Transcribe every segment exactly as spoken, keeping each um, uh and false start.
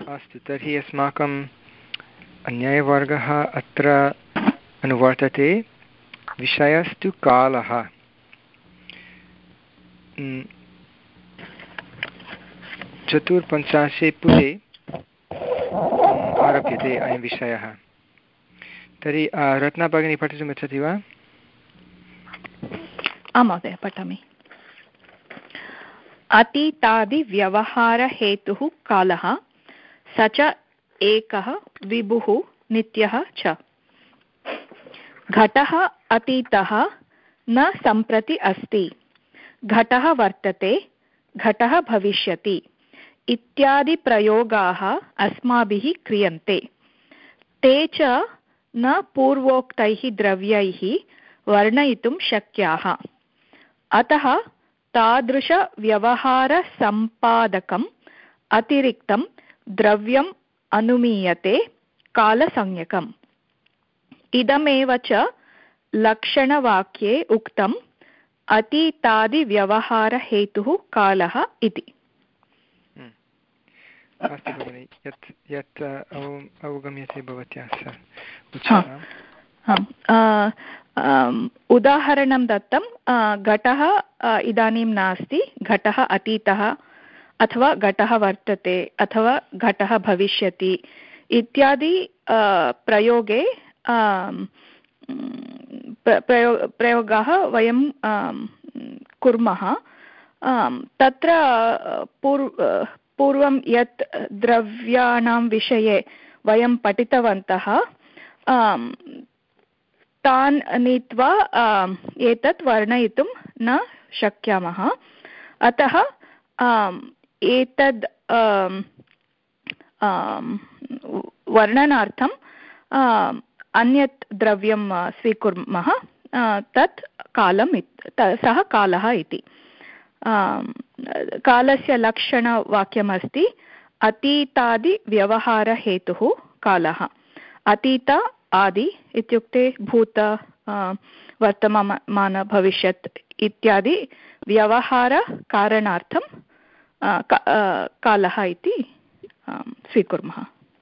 अस्तु, तर्हि अस्माकं न्यायवर्गः अत्र अनुवर्तते। विषयस्तु कालः। चतुर्पञ्चाशे पुटे आरभ्यते अयं विषयः। तर्हि रत्ना भगिनी पठितुम् इच्छति वा? आं महोदय, पठामि। अतीतादिव्यवहारहेतुः कालः, स च एकः विभुः नित्यः च। घटः अतीतः न सम्प्रति अस्ति, घटः वर्तते, घटः भविष्यति इत्यादिप्रयोगाः अस्माभिः क्रियन्ते। ते च न पूर्वोक्तैः द्रव्यैः वर्णयितुं शक्याः। अतः तादृशव्यवहारसम्पादकम् अतिरिक्तं द्रव्यम् अनुमीयते कालसंज्ञकम्। इदमेव च लक्षणवाक्ये उक्तम् अतीतादिव्यवहारहेतुः कालः इति। अस्तु भगिनि, यत् यत् अवगम्यते भवत्या सः। उदाहरणं दत्तं, घटः इदानीं नास्ति, घटः अतीतः अथवा घटः वर्तते अथवा घटः भविष्यति इत्यादि प्रयोगे प्रयो प्रयोगाः वयं कुर्मः। तत्र पूर्व पूर्वं यत् द्रव्याणां विषये वयं पठितवन्तः, तान् नीत्वा एतत् वर्णयितुं न शक्यामः। अतः एतद् वर्णनार्थं अन्यत् द्रव्यं स्वीकुर्मः, तत् कालम् सः कालः इति। कालस्य लक्षणवाक्यमस्ति अतीतादिव्यवहारहेतुः कालः। अतीत आदि इत्युक्ते भूत, वर्तमान, भविष्यत् इत्यादि व्यवहारकारणार्थं कालः इति स्वीकुर्मः।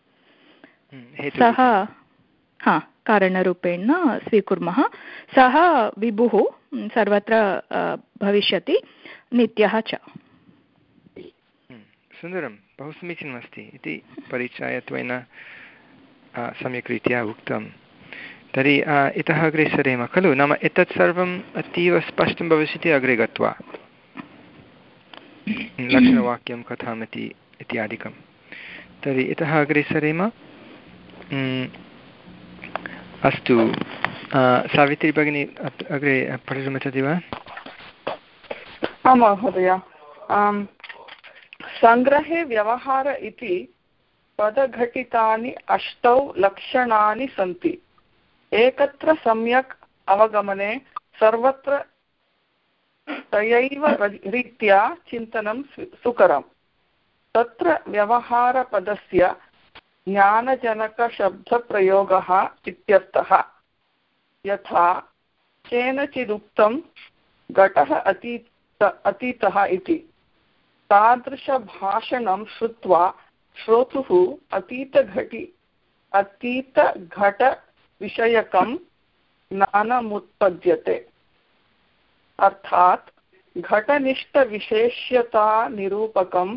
सः हा कारणरूपेण स्वीकुर्मः। सः विभुः सर्वत्र भविष्यति, नित्यः च। सुन्दरं, बहु समीचीनमस्ति इति परिचयत्वेन सम्यक् रीत्या उक्तं। तर्हि इतः अग्रे सरेम खलु? नाम एतत् सर्वम् अतीव स्पष्टं भविष्यति अग्रे गत्वा, लक्षणवाक्यं कथमिति इत्यादिकं। तर्हि इतः अग्रे सरेम। अस्तु, सावित्री भगिनी अग्रे पठितुमिच्छति वा? आं महोदय। सङ्ग्रहे व्यवहार इति पदघटितानि अष्टौ लक्षणानि सन्ति। एकत्र सम्यक् अवगमने सर्वत्र तयैव रीत्या चिन्तनं सुकरम्। तत्र व्यवहारपदस्य ज्ञानजनकशब्दप्रयोगः इत्यर्थः। यथा केनचिदुक्तं घटः अतीत अतीतः इति। तादृशभाषणं श्रुत्वा श्रोतुः अतीतघटि अतीतघटविषयकं ज्ञानमुत्पद्यते। अर्थात् घटनिष्ठविशेष्यतानिरूपकम्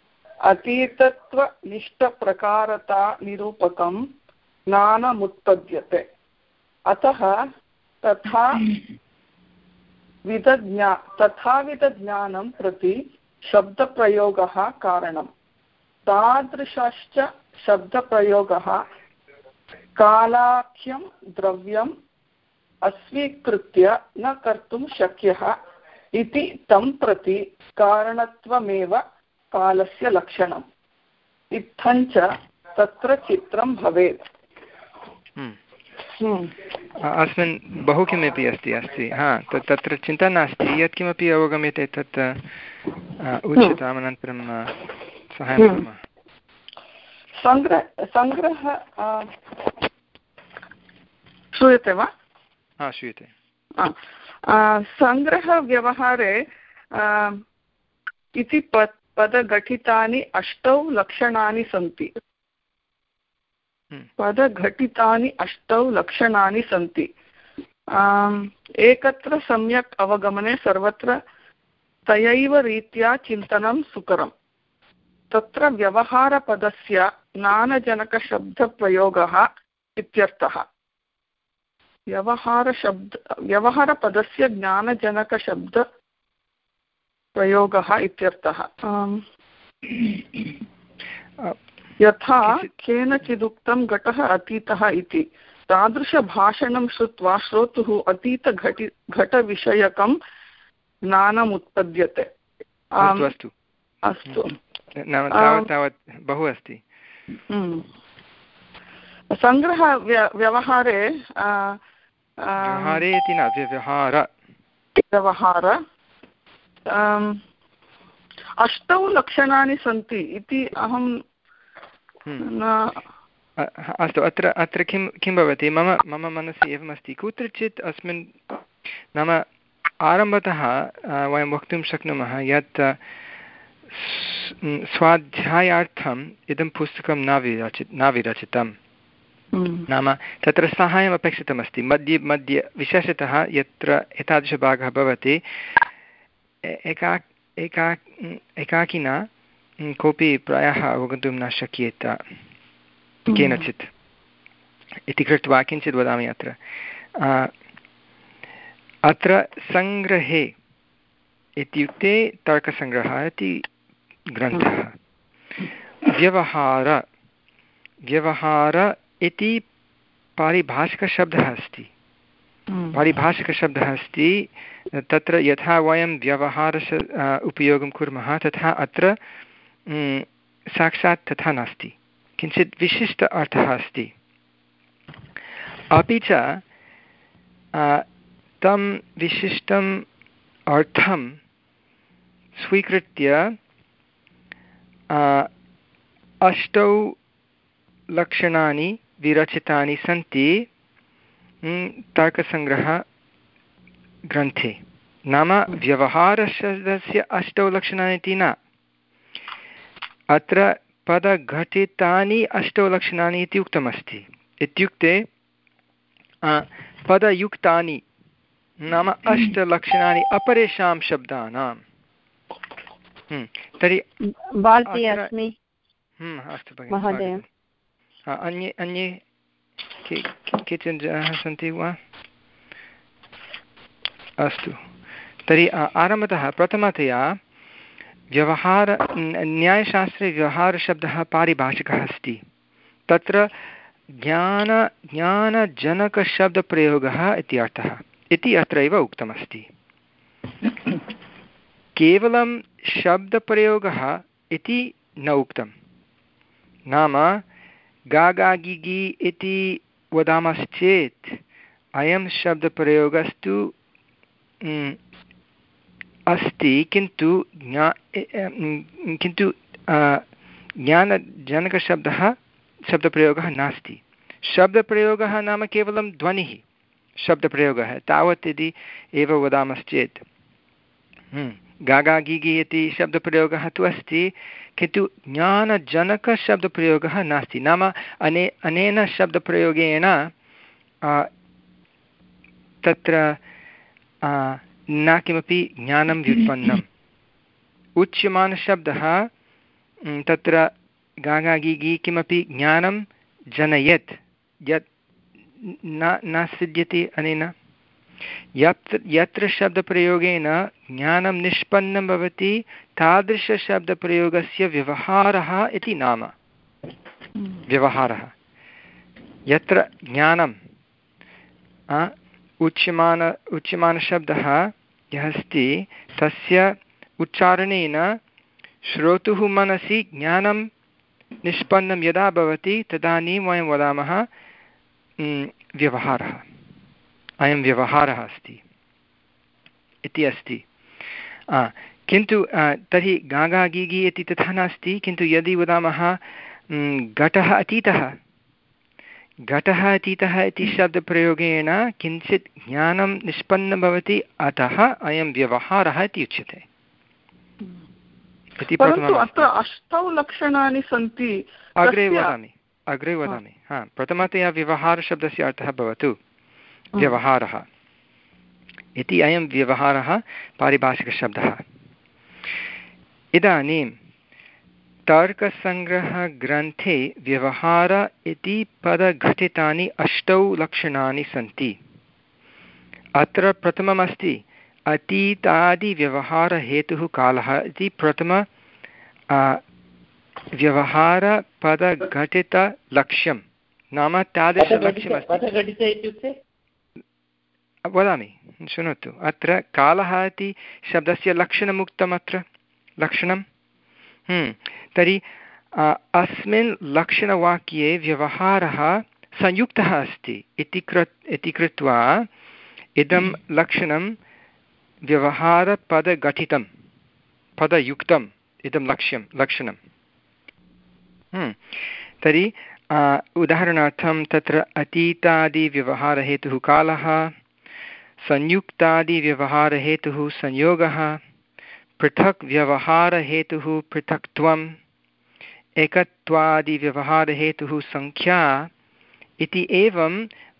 अतीतत्वनिष्ठप्रकारतानिरूपकं ज्ञानमुत्पद्यते। अतः तथा विदज्ञा तथाविधज्ञानं प्रति शब्दप्रयोगः कारणम्। तादृशश्च शब्दप्रयोगः कालाख्यं द्रव्यम् अस्वीकृत्य न कर्तुं शक्यः इति तं प्रति कारणत्वमेव कालस्य लक्षणम्। इत्थञ्च तत्र चित्रं भवेत्। अस्मिन् बहु किमपि अस्ति अस्ति हा तत् तत्र चिन्ता नास्ति। यत्किमपि अवगम्यते तत् उच्यताम्, अनन्तरं सहायं कुर्मः। सङ्ग्रह सङ्ग्रह श्रूयते वा? हा, श्रूयते। सङ्ग्रहव्यवहारे इति पदघटितानि अष्टौ लक्षणानि सन्ति पदघटितानि अष्टौ लक्षणानि सन्ति एकत्र सम्यक् अवगमने सर्वत्र तयैव रीत्या चिन्तनं सुकरम् तत्र व्यवहारपदस्य ज्ञानजनकशब्दप्रयोगः इत्यर्थः व्यवहारशब्द व्यवहारपदस्य ज्ञानजनकशब्दप्रयोगः इत्यर्थः यथा केनचिदुक्तं घटः अतीतः इति तादृशभाषणं श्रुत्वा श्रोतुः अतीतघटि घटविषयकं ज्ञानम् उत्पद्यते अस्तु अस्तु नाम तावत् तावत् बहु अस्ति सङ्ग्रह व्यवहारे व्यवहारे इति न व्यवहार व्यवहार अष्टौ लक्षणानि सन्ति इति अहं अस्तु अत्र अत्र किं किं भवति मम मम मनसि एवमस्ति कुत्रचित् अस्मिन् नाम आरम्भतः वयं वक्तुं शक्नुमः यत् स्वाध्यायार्थम् इदं पुस्तकं न विरचि न विरचितं नाम तत्र साहाय्यम् अपेक्षितमस्ति मध्ये मध्ये विशेषतः यत्र एतादृशभागः भवति एका एका एकाकिना कोऽपि प्रायः अवगन्तुं न शक्येत केनचित् इति कृत्वा किञ्चित् वदामि अत्र अत्र सङ्ग्रहे इत्युक्ते तर्कसङ्ग्रहः इति ग्रन्थः व्यवहार व्यवहार इति पारिभाषिकशब्दः अस्ति पारिभाषिकशब्दः अस्ति तत्र यथा वयं व्यवहारस्य उपयोगं कुर्मः तथा अत्र साक्षात् तथा नास्ति किञ्चित् विशिष्ट अर्थः अस्ति अपि च तं विशिष्टम् अर्थं स्वीकृत्य अष्टौ लक्षणानि विरचितानि सन्ति तर्कसङ्ग्रहग्रन्थे नाम व्यवहारशब्दस्य अष्टौ लक्षणानि इति न अत्र पदघटितानि अष्टौ लक्षणानि इति उक्तमस्ति इत्युक्ते पदयुक्तानि नाम अष्टलक्षणानि अपरेषां शब्दानां तर्हि अस्तु भगिनि अन्ये अन्ये केचन जनाः सन्ति वा अस्तु तर्हि आरम्भतः प्रथमतया व्यवहार न्यायशास्त्रे व्यवहारशब्दः पारिभाषिकः अस्ति तत्र ज्ञान ज्ञानजनकशब्दप्रयोगः इति अर्थः इति अत्रैव उक्तमस्ति केवलं शब्दप्रयोगः इति न उक्तं नाम गागागिगि इति वदामश्चेत् अयं शब्दप्रयोगस्तु अस्ति किन्तु ज्ञा किन्तु ज्ञानजनकशब्दः शब्दप्रयोगः नास्ति शब्दप्रयोगः नाम केवलं ध्वनिः शब्दप्रयोगः तावत् यदि एव वदामश्चेत् गागागिगि इति शब्दप्रयोगः तु अस्ति किन्तु ज्ञानजनकशब्दप्रयोगः नास्ति नाम अने अनेन शब्दप्रयोगेन तत्र न किमपि ज्ञानं व्युत्पन्नम् उच्यमानशब्दः तत्र गागागिगि किमपि ज्ञानं जनयेत् यत् न न सिद्ध्यति अनेन यत्र यत्र शब्दप्रयोगेन ज्ञानं निष्पन्नं भवति तादृशशब्दप्रयोगस्य व्यवहारः इति नाम व्यवहारः यत्र ज्ञानं उच्यमान उच्यमानशब्दः यः अस्ति तस्य उच्चारणेन श्रोतुः मनसि ज्ञानं निष्पन्नं यदा भवति तदानीं वयं वदामः व्यवहारः अयं व्यवहारः अस्ति इति अस्ति किन्तु तर्हि गागागिगि इति तथा नास्ति किन्तु यदि वदामः घटः अतीतः घटः अतीतः इति शब्दप्रयोगेन किञ्चित् ज्ञानं निष्पन्नं भवति अतः अयं व्यवहारः इति उच्यते इति परन्तु अत्र अष्टौ लक्षणानि सन्ति। अग्रे वदामि अग्रे वदामि हा प्रथमतया व्यवहारशब्दस्य अर्थः भवतु व्यवहारः इति अयं व्यवहारः पारिभाषिकशब्दः। इदानीं तर्कसङ्ग्रहग्रन्थे व्यवहार इति पदघटितानि अष्टौ लक्षणानि सन्ति। अत्र प्रथममस्ति अतीतादिव्यवहारहेतुः कालः इति प्रथम व्यवहारपदघटितलक्ष्यं नाम तादृशलक्ष्यमस्ति। वदामि शृणोतु। अत्र कालः इति शब्दस्य लक्षणमुक्तम् अत्र लक्षणं तर्हि अस्मिन् लक्षणवाक्ये व्यवहारः संयुक्तः अस्ति इति कृ इति कृत्वा इदं लक्षणं व्यवहारपदघटितं पदयुक्तम् इदं लक्ष्यं लक्षणं। तर्हि उदाहरणार्थं तत्र अतीतादिव्यवहारहेतुः कालः, संयुक्तादिव्यवहारहेतुः संयोगः, पृथक् व्यवहारहेतुः पृथक्त्वम्, एकत्वादिव्यवहारहेतुः संख्या इति एवं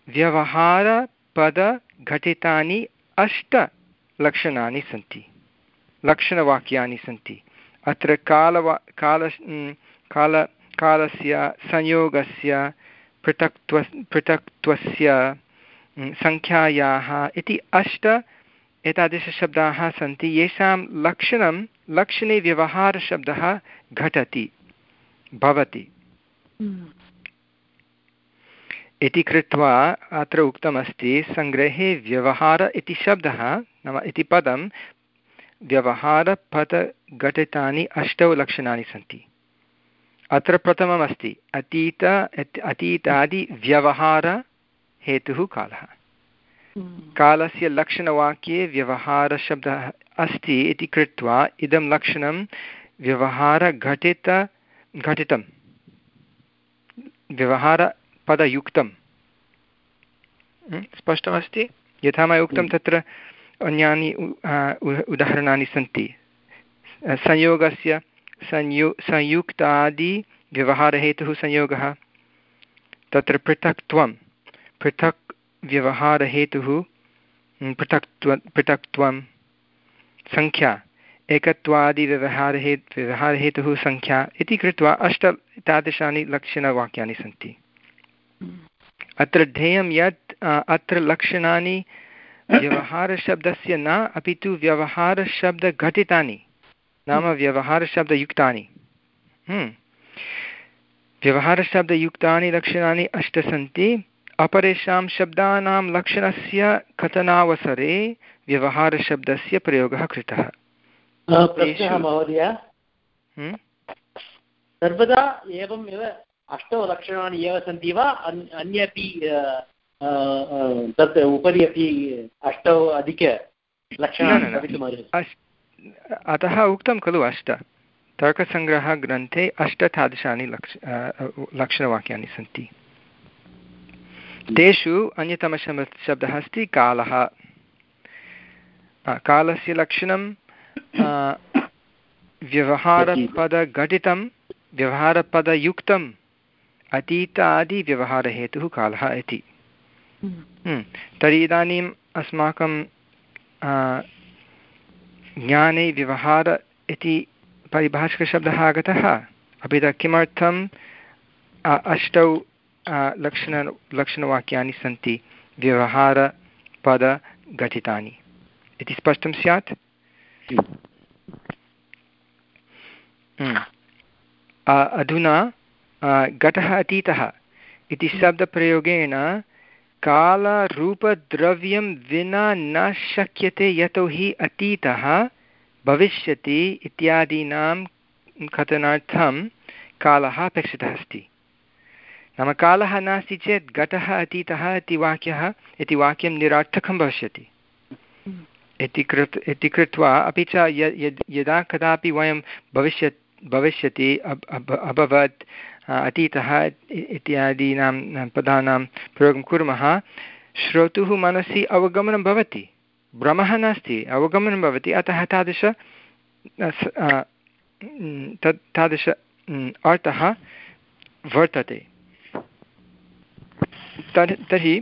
व्यवहारपदघटितानि अष्टलक्षणानि सन्ति, लक्षणवाक्यानि सन्ति। अत्र कालवा काल काल कालस्य संयोगस्य पृथक्त्व पृथक्त्वस्य संख्यायाः इति अष्ट एतादृशशब्दाः सन्ति येषां लक्षणं लक्षणे व्यवहारशब्दः घटति भवति इति कृत्वा अत्र उक्तमस्ति सङ्ग्रहे व्यवहार इति शब्दः नाम इति पदं व्यवहारपदघटितानि अष्टौ लक्षणानि सन्ति। अत्र प्रथममस्ति अतीत अतीतादिव्यवहारहेतुः कालः। कालस्य लक्षणवाक्ये व्यवहारशब्दः अस्ति इति कृत्वा इदं लक्षणं व्यवहारघटित घटितं व्यवहारपदयुक्तं। स्पष्टमस्ति? यथा मया उक्तं तत्र अन्यानि उदाहरणानि सन्ति। संयोगस्य संयु संयुक्तादिव्यवहारहेतुः संयोगः, तत्र पृथक्त्वं पृथक् व्यवहारहेतुः पृथक्त्व पृथक्त्वं, संख्या एकत्वादिव्यवहारहेतुः व्यवहारहेतुः संख्या इति कृत्वा अष्ट तादृशानि लक्षणवाक्यानि सन्ति। अत्र ध्येयं यत् अत्र लक्षणानि व्यवहारशब्दस्य न अपि तु व्यवहारशब्दघटितानि नाम व्यवहारशब्दयुक्तानि। व्यवहारशब्दयुक्तानि लक्षणानि अष्ट सन्ति। अपरेषां शब्दानां लक्षणस्य कथनावसरे व्यवहारशब्दस्य प्रयोगः कृतः। प्रश्नः महोदय, सर्वदा एवमेव अष्टौ लक्षणानि एव सन्ति वा अन्यपि तत् उपरि अपि अष्टौ अधिकलक्षणानि भवितुमर्हन्ति? अतः उक्तं खलु अष्ट। तर्कसङ्ग्रहग्रन्थे अष्ट तादृशानि लक्ष लक्षणवाक्यानि सन्ति। तेषु अन्यतमशब्दः अस्ति कालः। कालस्य लक्षणं व्यवहारपदघटितं व्यवहारपदयुक्तम् अतीतादिव्यवहारहेतुः कालः इति। तर्हि इदानीम् अस्माकं ज्ञाने व्यवहार इति पारिभाषिकशब्दः आगतः। अपि च किमर्थम् अष्टौ लक्षण लक्षणवाक्यानि सन्ति व्यवहारपदघटितानि इति स्पष्टं स्यात्। अधुना घटः अतीतः इति शब्दप्रयोगेन कालरूपद्रव्यं विना न शक्यते यतोहि अतीतः भविष्यति इत्यादीनां कथनार्थं कालः अपेक्षितः अस्ति। नाम कालः नास्ति चेत् घटः अतीतः इति वाक्यः इति वाक्यं निरर्थकं भविष्यति इति कृत् इति कृत्वा अपि च यदा कदापि वयं भविष्यत् भविष्यति अभवत् अतीतः इत्यादीनां पदानां प्रयोगं कुर्मः, श्रोतुः मनसि अवगमनं भवति, भ्रमः नास्ति, अवगमनं भवति। अतः तादृश तत् तादृश अर्थः वर्तते। तर् तर्हि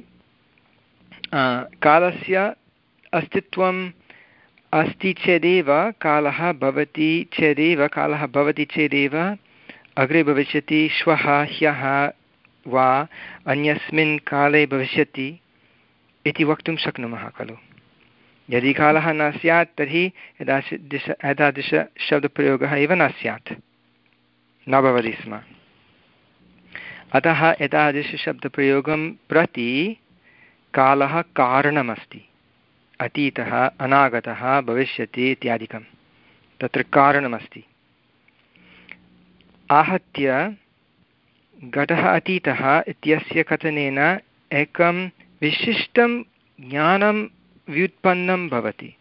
कालस्य अस्तित्वम् अस्ति चेदेव कालः भवति चेदेव कालः भवति चेदेव अग्रे भविष्यति, श्वः ह्यः वा अन्यस्मिन् काले भविष्यति इति वक्तुं शक्नुमः खलु। यदि कालः न स्यात् तर्हि एतादृश एतादृशशब्दप्रयोगः एव न स्यात्, न भवति स्म। अतः एतादृशशब्दप्रयोगं प्रति कालः कारणमस्ति। अतीतः अनागतः भविष्यति इत्यादिकं तत्र कारणमस्ति। आहत्य घटः अतीतः इत्यस्य कथनेन एकं विशिष्टं ज्ञानं व्युत्पन्नं भवति।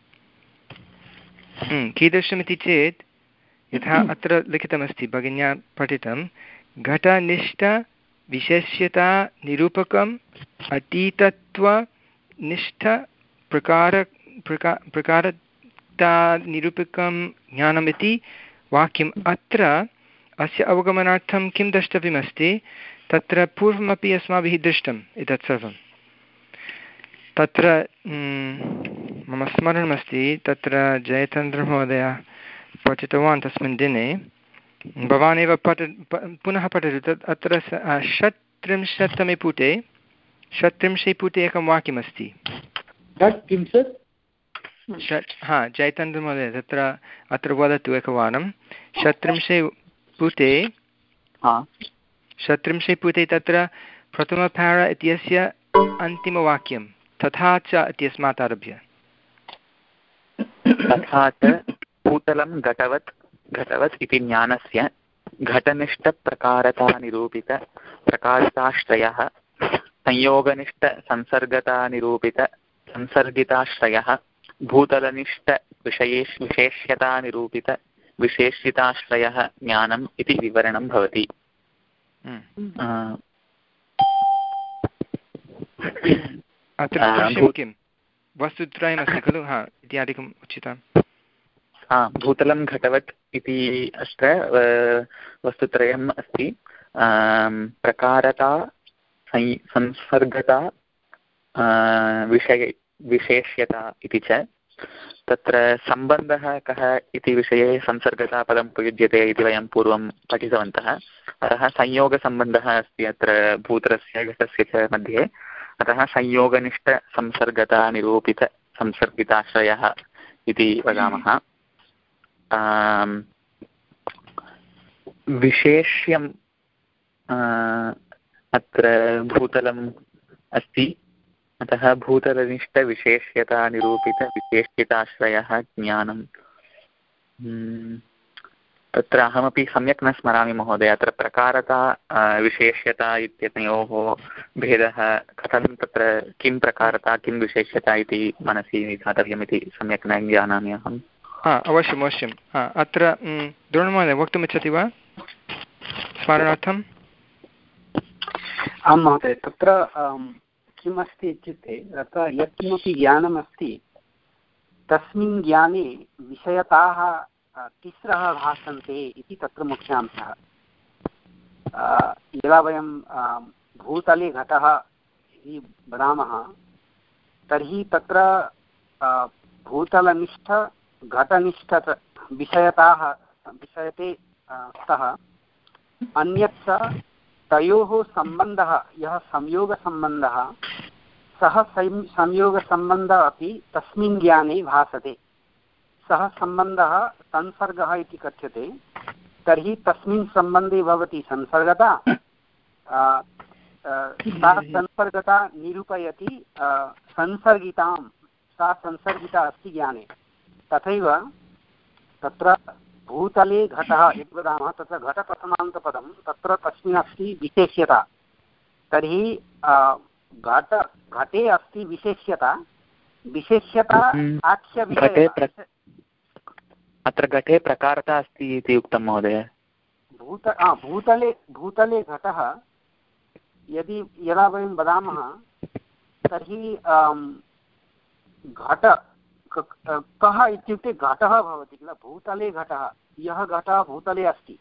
कीदृशमिति चेत् यथा अत्र लिखितमस्ति, भगिन्या पठितं, घटनिष्ठविशेष्यता निरूपकम् अतीतत्वनिष्ठ प्रकार प्रका प्रकारतानिरूपकं ज्ञानमिति वाक्यम्। अत्र अस्य अवगमनार्थं किं द्रष्टव्यमस्ति, तत्र पूर्वमपि अस्माभिः दृष्टम् एतत् सर्वं। तत्र मम स्मरणमस्ति, तत्र जयचन्द्रमहोदयः पठितवान् तस्मिन् दिने। भवान् एव पठ पुनः पठतु। तत् अत्र षट्त्रिंशत्तमे पुटे षट्त्रिंशे पुटे एकं वाक्यमस्ति। षट् हा जयचन्द्रमहोदय तत्र अत्र वदतु एकवारं। षट्त्रिंशे पुटे षट्त्रिंशे पुटे तत्र प्रथमपारा इत्यस्य अन्तिमवाक्यं तथा च इत्यस्मात् आरभ्य। तथा च भूतलं घटवत् घटवत् इति ज्ञानस्य घटनिष्ठप्रकारतानिरूपित प्रकारिताश्रयः संयोगनिष्ठसंसर्गतानिरूपित संसर्गिताश्रयः भूतलनिष्ठविषये विशेष्यतानिरूपित विशेषिताश्रयः ज्ञानम् इति विवरणं भवति। अत्र किं वस्तुत्रयमस्ति खलु, हा इत्यादिकम् उचितम्। हा भूतलं घटवत् इति अत्र वस्तुत्रयम् अस्ति। प्रकारता संसर्गता विषय विशेष्यता इति च। तत्र सम्बन्धः कः इति विषये संसर्गता पदम् उपयुज्यते इति वयं पूर्वं पठितवन्तः। अतः संयोगसम्बन्धः अस्ति अत्र भूतलस्य घटस्य च मध्ये। अतः संयोगनिष्ठसंसर्गतानिरूपितसंसर्गिताश्रयः इति वदामः। विशेष्यम् अत्र भूतलम् अस्ति। अतः भूतलनिष्ठविशेष्यतानिरूपितविशेष्यताश्रयः ज्ञानम्। तत्र अहमपि सम्यक् न स्मरामि महोदय। अत्र प्रकारता विशेष्यता इत्यनयोः भेदः कथं, तत्र किं प्रकारता किं विशेष्यता इति मनसि निधातव्यमिति सम्यक् न जानामि अहम्। हा अवश्यम् अवश्यम्। अत्र द्रोणमहोदय वक्तुमिच्छति वा स्मरणार्थम्? आं महोदय, तत्र किमस्ति इत्युक्ते तत्र यत्किमपि ज्ञानमस्ति तस्मिन् ज्ञाने विषयताः तिस्रः भासन्ते इति तत्र मुख्यांशः। यदा वयं भूतले घटः इति वदामः तर्हि तत्र भूतलनिष्ठ घटनिष्ठ विषयताः विषयते स्तः। अन्यत् च तयोः सम्बन्धः यः संयोगसम्बन्धः सः संयोगसम्बन्धः अपि तस्मिन् ज्ञाने भासते। सः सम्बन्धः संसर्गः इति कथ्यते। तर्हि तस्मिन् सम्बन्धे भवति संसर्गता। सा संसर्गता निरूपयति संसर्गितां, सा संसर्गिता अस्ति ज्ञाने। तथैव तत्र भूतले घटः यद् वदामः तत्र घटप्रथमान्तपदं तत्र तस्मिन् अस्ति विशेष्यता। तर्हि घट घटे अस्ति विशेष्यता। विशेष्यता साक्ष्यविषयः। अत्र घटे प्रकारता अस्ति इति उक्तं महोदय। भूत भूतले भूतले घटः यदि यदा वयं वदामः तर्हि घट कः इत्युक्ते घटः भवति किल, भूतले घटः, यः घटः भूतले अस्ति।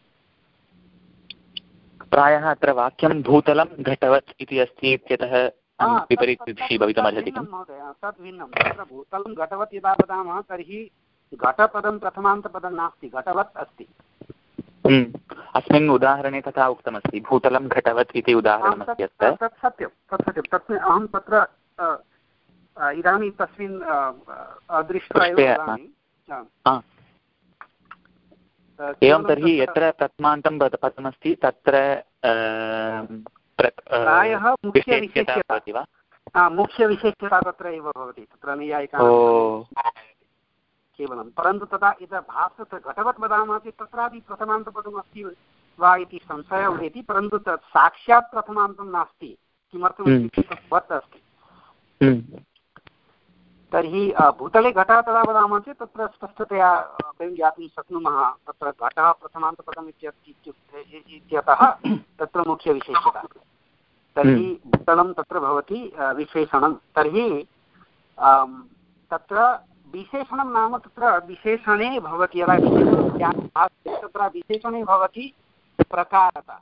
प्रायः अत्र वाक्यं भूतलं घटवत् इति अस्ति इत्यतः विपरीतविषये भवितुमर्हति किम्? महोदय तत् भिन्नं। तत्र भूतलं घटवत् यदा वदामः तर्हि घटपदं प्रथमान्तपदं नास्ति, घटवत् अस्ति। अस्मिन् उदाहरणे तथा उक्तमस्ति, भूतलं घटवत् इति उदाहरणमस्ति अत्र। तत् सत्यं, तत् सत्यं। तत् अहं तत्र इदानीं तस्मिन् दृष्ट्वा एव वदामि। एवं तर्हि यत्र प्रथमान्तं पदमस्ति तत्र प्रायः मुख्यविशेष्यता भवति वा? मुख्यविशेष्यता तत्र एव भवति, तत्र नैयायिकानां केवलं। परन्तु तदा यदा भासते घटवत् वदामः चेत् तत्रापि प्रथमान्तपदम् अस्ति वा इति संशयः उदेति, परन्तु तत् साक्षात् प्रथमान्तं नास्ति। किमर्थम् इत्युक्ते तत् वत् अस्ति। तर्हि भूतले घटः तदा वदामः चेत् तत्र स्पष्टतया वयं ज्ञातुं शक्नुमः तत्र घटः प्रथमान्तपदम् इत्युक्ते इत्यतः तत्र मुख्यविशेषता। तर्हि भूतलं तत्र भवति विशेषणं। तर्हि तत्र विशेषणं नाम तत्र विशेषणे भवति, यदा तत्र विशेषणे भवति प्रकारता।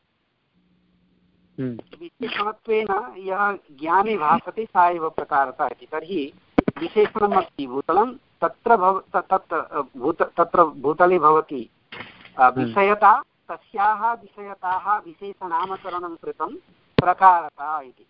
विशेषणत्वेन यः ज्ञाने भासते सा एव प्रकारता इति। तर्हि विशेषणम् अस्ति भूतलं, तत्र भव तत् भूत तत्र भूतले भवति विषयता, तस्याः विषयताः विशेषनामकरणं कृतं प्रकारता इति।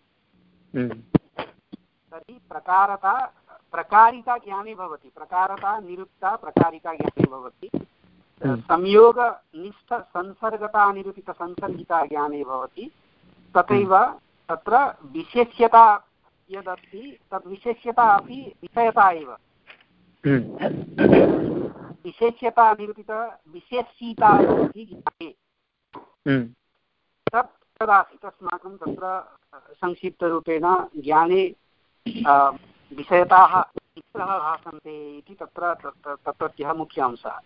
तर्हि प्रकारता प्रकारिता ज्ञाने भवति, प्रकारता निरुक्ता प्रकारिता ज्ञाने भवति, संयोगनिष्ठ संसर्गता निरूपित संसर्गिता ज्ञाने भवति। तथैव तत्र विशेष्यता यदस्ति तद् विशेष्यता अपि विषयता एव। विशेष्यता निरूपित विशेषीता भवति ज्ञाने। तत् तदासीत् अस्माकं तत्र संक्षिप्तरूपेण ज्ञाने विषयताः मित्रः भासन्ते इति तत्र तत्रत्यः मुख्य अंशः।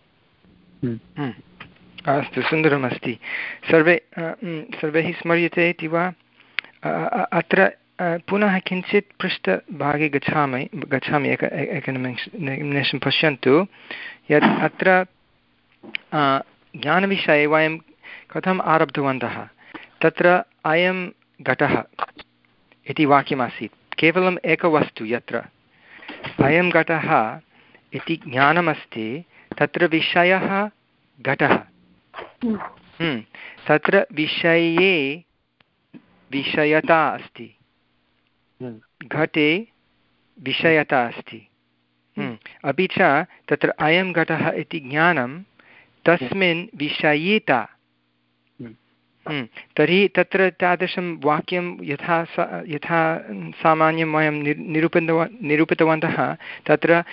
अस्तु, सुन्दरमस्ति। सर्वे सर्वैः स्मर्यते इति वा? अत्र पुनः किञ्चित् पृष्ठभागे गच्छामि गच्छामि एक एकनिमेषं पश्यन्तु यत् अत्र ज्ञानविषये वयं कथम् आरब्धवन्तः। तत्र अयं घटः इति वाक्यमासीत्, केवलम् एकवस्तु यत्र अयं घटः इति ज्ञानमस्ति, तत्र विषयः घटः। तत्र विषये विषयता अस्ति, घटे विषयता अस्ति। अपि च तत्र अयं घटः इति ज्ञानं तस्मिन् विषयिता। तर्हि तत्र तादृशं वाक्यं यथा यथा सामान्यं वयं निरूपितव निरूपितवन्तः तत्र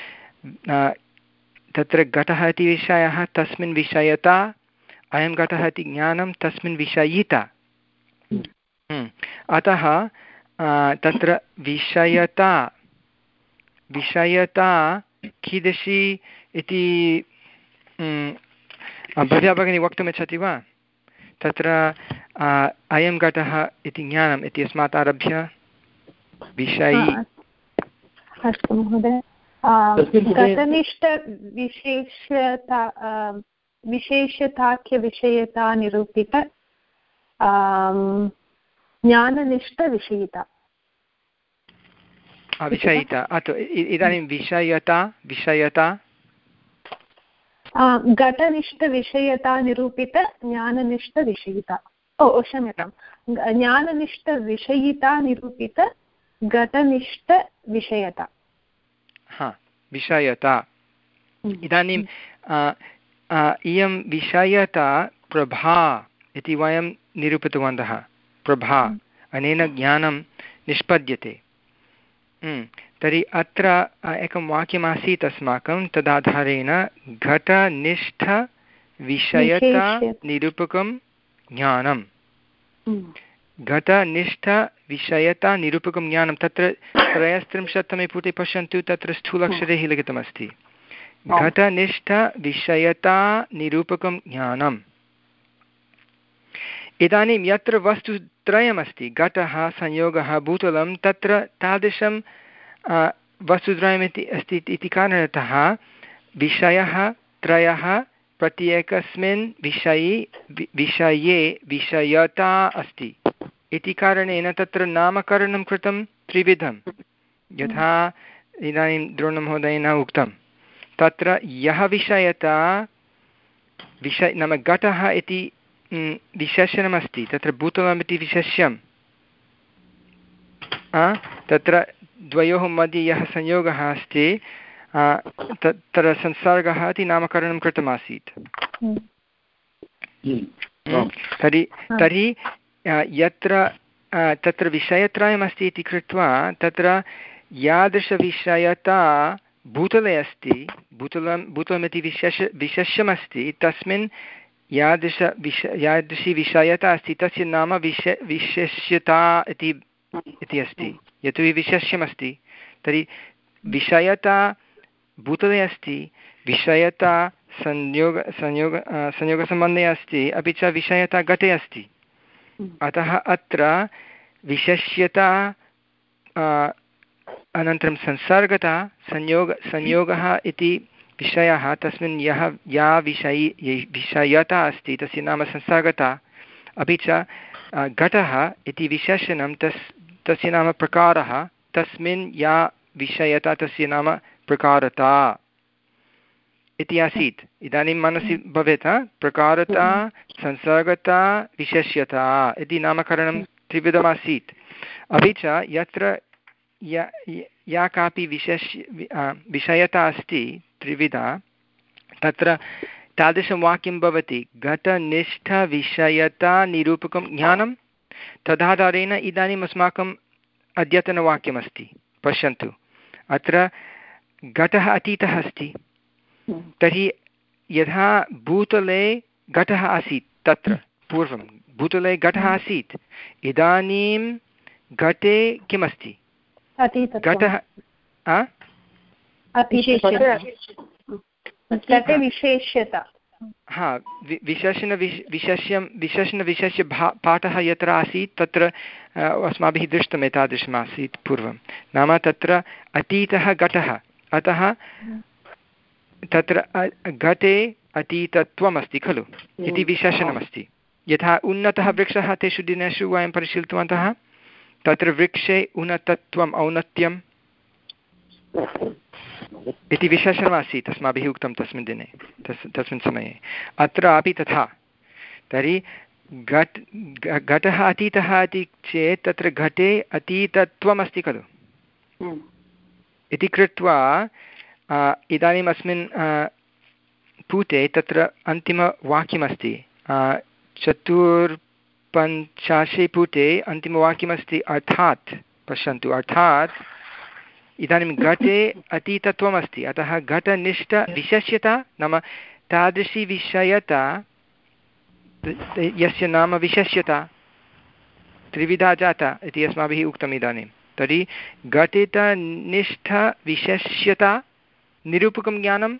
तत्र घटः इति विषयः तस्मिन् विषयता, अयं घटः इति ज्ञानं तस्मिन् विषयिता। अतः तत्र विषयता विषयता कीदृशी इति भव्या भगिनी वक्तुमिच्छति वा? तत्र अयं घटः इति ज्ञानम् इत्यस्मात् आरभ्य विषयी। अस्तु महोदय, घटनिष्ठ विशेषता विशेषताख्यविषयता निरूपित ज्ञाननिष्ठविषयिता विषयिता। अस्तु, इदानीं विषयता विषयता घटनिष्ठविषयता निरूपित ज्ञाननिष्ठविषयिता। ओ क्षम्यतां, ज्ञाननिष्ठविषयिता निरूपित घटनिष्ठविषयता। हा, विषयता। इदानीं इयं विषयता प्रभा इति वयं निरूपितवन्तः। प्रभा, अनेन ज्ञानं निष्पद्यते। तर्हि अत्र एकं वाक्यमासीत् अस्माकं, तदाधारेण घटनिष्ठविषयता निरूपकं ज्ञानं। घटनिष्ठविषयता निरूपकं ज्ञानं, तत्र त्रयस्त्रिंशत्तमे पुटे पश्यन्तु, तत्र स्थूलाक्षरैः लिखितमस्ति घटनिष्ठविषयता निरूपकं ज्ञानम्। इदानीं यत्र वस्तुत्रयमस्ति, घटः, संयोगः, भूतलं, तत्र तादृशं वस्तुद्वयमिति अस्ति इति कारणतः विषयः त्रयः प्रत्येकस्मिन् विषये विषये विषयता अस्ति इति कारणेन तत्र नामकरणं कृतं त्रिविधं, यथा इदानीं द्रोणमहोदयेन उक्तं। तत्र यः विषयता विषय नाम घटः इति विशेषणमस्ति, तत्र भूतलमिति विशेष्यं, तत्र द्वयोः मध्ये यः संयोगः अस्ति तत्र संसर्गः इति नामकरणं कृतमासीत्। तर्हि तर्हि यत्र तत्र विषयत्रयमस्ति इति कृत्वा तत्र यादृशविषयता भूतले अस्ति, भूतलं भूतलमिति विशेष विशेष्यमस्ति, तस्मिन् यादृश विष यादृशी विषयता अस्ति तस्य नाम विश विशेष्यता इति इति अस्ति। यतोहि विशेष्यमस्ति तर्हि विषयता भूतले अस्ति, विषयता संयोग संयोग संयोगसम्बन्धे अस्ति, अपि च विषयता घटे अस्ति। अतः अत्र विशेष्यता अनन्तरं संसर्गता संयोग संयोगः इति विषयः, तस्मिन् यः या विषयी विषयता अस्ति तस्य नाम संसर्गता, अपि च घटः इति विशेषणं तस् तस्य नाम प्रकारः, तस्मिन् या विषयता तस्य नाम प्रकारता इति आसीत्। इदानीं मनसि भवेत् प्रकारता संसर्गता विशेष्यता इति नामकरणं त्रिविधमासीत्। अपि च यत्र या या कापि विशेष्य विषयता अस्ति त्रिविधा, तत्र तादृशं वाक्यं भवति घटनिष्ठविषयता निरूपकं ज्ञानं। तदाधारेण इदानीम् अस्माकम् अद्यतनवाक्यमस्ति, पश्यन्तु। अत्र घटः अतीतः अस्ति, तर्हि यथा भूतले घटः आसीत्, तत्र पूर्वं भूतले घटः आसीत्, इदानीं घटे किमस्ति? घटः विशेष्यता। हा, विशेषण विशेष्यं विशेषणविशेष्य भा पाठः यत्र आसीत् तत्र अस्माभिः दृष्टम् एतादृशमासीत् पूर्वं। नाम तत्र अतीतः घटः, अतः तत्र घटे अतीतत्वम् अस्ति खलु इति विशेषणमस्ति। यथा उन्नतः वृक्षः तेषु दिनेषु वयं परिशीलितवन्तः, तत्र वृक्षे उन्नतत्वम् औन्नत्यम् इति विशेषणमासीत् अस्माभिः उक्तं तस्मिन् दिने, तस् तस्मिन् समये। अत्रापि तथा। तर्हि घट् घटः अतीतः इति चेत् तत्र घटे अतीतत्वमस्ति खलु इति कृत्वा इदानीम् अस्मिन् पुटे तत्र अन्तिमवाक्यमस्ति, चतुर्पञ्चाशे पुटे अन्तिमवाक्यमस्ति अर्थात्। पश्यन्तु, अर्थात् इदानीं घटे अतीतत्वमस्ति, अतः घटनिष्ठविशेष्यता नाम तादृशी विषयता यस्य नाम विशेष्यता त्रिविधा जाता इति अस्माभिः उक्तम् इदानीं। तर्हि घटितनिष्ठविशेष्यता निरूपकं ज्ञानं,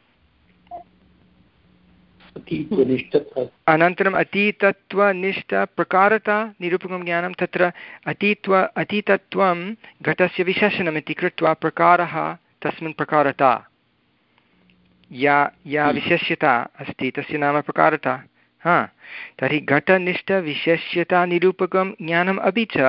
अनन्तरम् अतीतत्वनिष्ठप्रकारता निरूपकं ज्ञानं। तत्र अतीत्व अतीतत्वं घटस्य विशेषणमिति कृत्वा प्रकारः तस्मिन् प्रकारता, या या विशेष्यता अस्ति तस्य नाम प्रकारता। हा, तर्हि घटनिष्ठविशेष्यता निरूपकं ज्ञानम् अपि च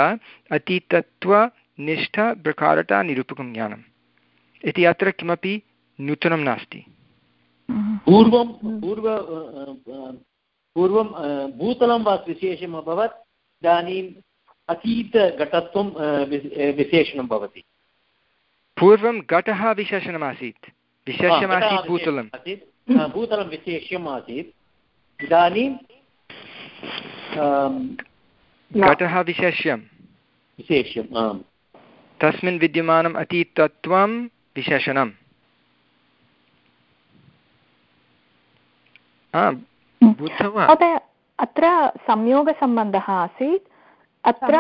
अतीतत्वनिष्ठप्रकारता निरूपकं ज्ञानम् इति अत्र किमपि नूतनं नास्ति। पूर्वं पूर्व पूर्वं भूतलं वा विशेषम् अभवत्, इदानीम् अतीतघटत्वं विशेषणं भवति। पूर्वं घटः विशेषणमासीत्, विशेष्यमासीत् भूतलं, भूतलं विशेष्यम् आसीत्, इदानीं घटः विशेष्यं विशेष्यम् आम्, तस्मिन् विद्यमानम् अतीतत्वं विशेषणम्। महोदय, अत्र संयोगसम्बन्धः आसीत्, अत्र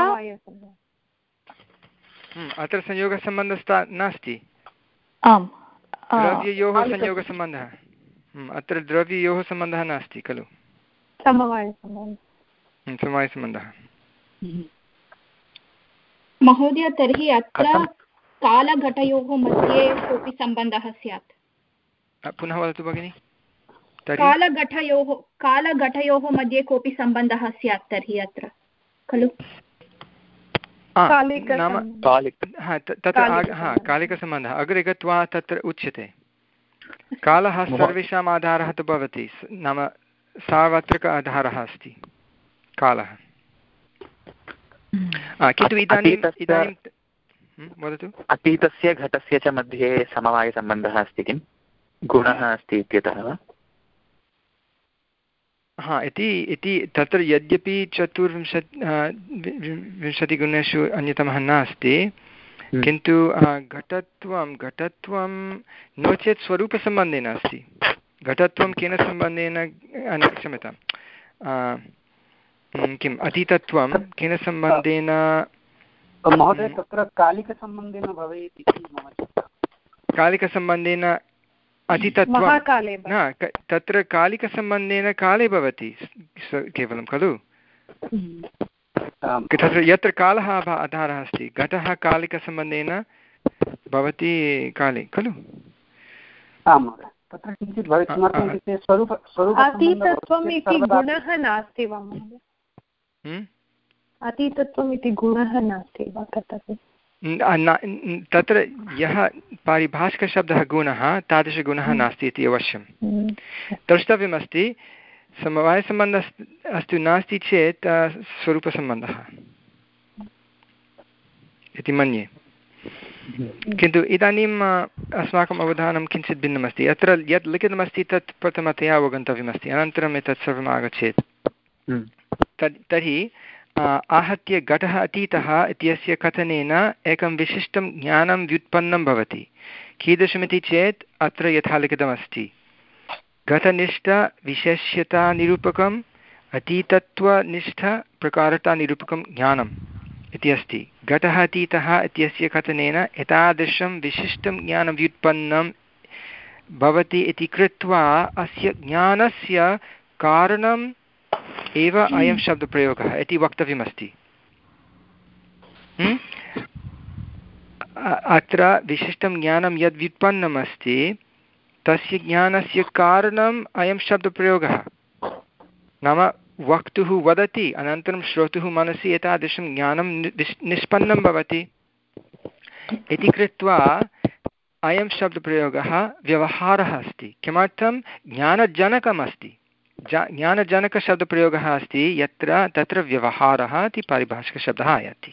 अत्र संयोगसम्बन्धः नास्ति। आम्, द्रव्ययोः संयोगसम्बन्धः, अत्र द्रव्ययोः सम्बन्धः नास्ति खलु, समवायसम्बन्धः। महोदय, तर्हि अत्र कालघटयोः मध्ये कोऽपि सम्बन्धः स्यात्। पुनः वदतु भगिनि। कालघटयोः कालघटयोः मध्ये कोऽपि सम्बन्धः स्यात् तर्हि अत्र खलु। नाम तत्र हा कालिकसम्बन्धः अग्रे गत्वा तत्र उच्यते। कालः सर्वेषाम् आधारः तु भवति, नाम सार्वत्रिक आधारः अस्ति कालः। किन्तु इदानीम् इदानीं वदतु। अतीतस्य घटस्य च मध्ये समवायसम्बन्धः अस्ति किं, गुणः अस्ति इत्यतः वा? हा इति इति तत्र यद्यपि चतुर्विंशत् विंशतिगुणेषु अन्यतमः नास्ति, किन्तु घटत्वं घटत्वं नो चेत् स्वरूपसम्बन्धेन अस्ति। घटत्वं केन सम्बन्धेन, क्षम्यतां, किम् अतीतत्वं केन सम्बन्धेन? महोदय तत्र कालिकसम्बन्धेन भवेत् इति मम चिन्ता। कालिकसम्बन्धेन अतीतत्वं न, तत्र कालिकसम्बन्धेन काले भवति केवलं खलु। तत्र यत्र कालः आधारः अस्ति, घटः कालिकसम्बन्धेन भवति काले खलु। आम् महोदय, तत्र किञ्चित् भवेत्। किमर्थम् इत्युक्ते स्वरूप स्वरूप अतीतत्वम् इति गुणः नास्ति वा महोदय? अतीतत्वम् इति गुणः नास्ति वा कदापि? तत्र यः पारिभाषिकशब्दः गुणः, तादृशगुणः नास्ति इति अवश्यं द्रष्टव्यमस्ति। समवायसम्बन्धः अस्तु नास्ति चेत् स्वरूपसम्बन्धः इति मन्ये। किन्तु इदानीम् अस्माकम् अवधानं किञ्चित् भिन्नमस्ति। अत्र यत् लिखितमस्ति तत् प्रथमतया अवगन्तव्यमस्ति, अनन्तरम् एतत् सर्वम् आगच्छेत्। तर् तर्हि आहत्य घटः अतीतः इत्यस्य कथनेन एकं विशिष्टं ज्ञानं व्युत्पन्नं भवति। कीदृशमिति चेत् अत्र यथा लिखितमस्ति, घटनिष्ठविशेष्यतानिरूपकम् अतीतत्वनिष्ठप्रकारतानिरूपकं ज्ञानम् इति अस्ति। घटः अतीतः इत्यस्य कथनेन एतादृशं विशिष्टं ज्ञानं व्युत्पन्नं भवति इति कृत्वा अस्य ज्ञानस्य कारणम् एव अयं शब्दप्रयोगः इति वक्तव्यमस्ति। अत्र विशिष्टं ज्ञानं यद् व्युत्पन्नम् अस्ति तस्य ज्ञानस्य कारणम् अयं शब्दप्रयोगः। नाम वक्तुः वदति, अनन्तरं श्रोतुः मनसि एतादृशं ज्ञानं निष्पन्नं भवति इति कृत्वा अयं शब्दप्रयोगः व्यवहारः अस्ति। किमर्थं? ज्ञानजनकम् अस्ति। ज्ञानजनकशब्दप्रयोगः अस्ति यत्र तत्र व्यवहारः इति पारिभाषिकशब्दः आयाति।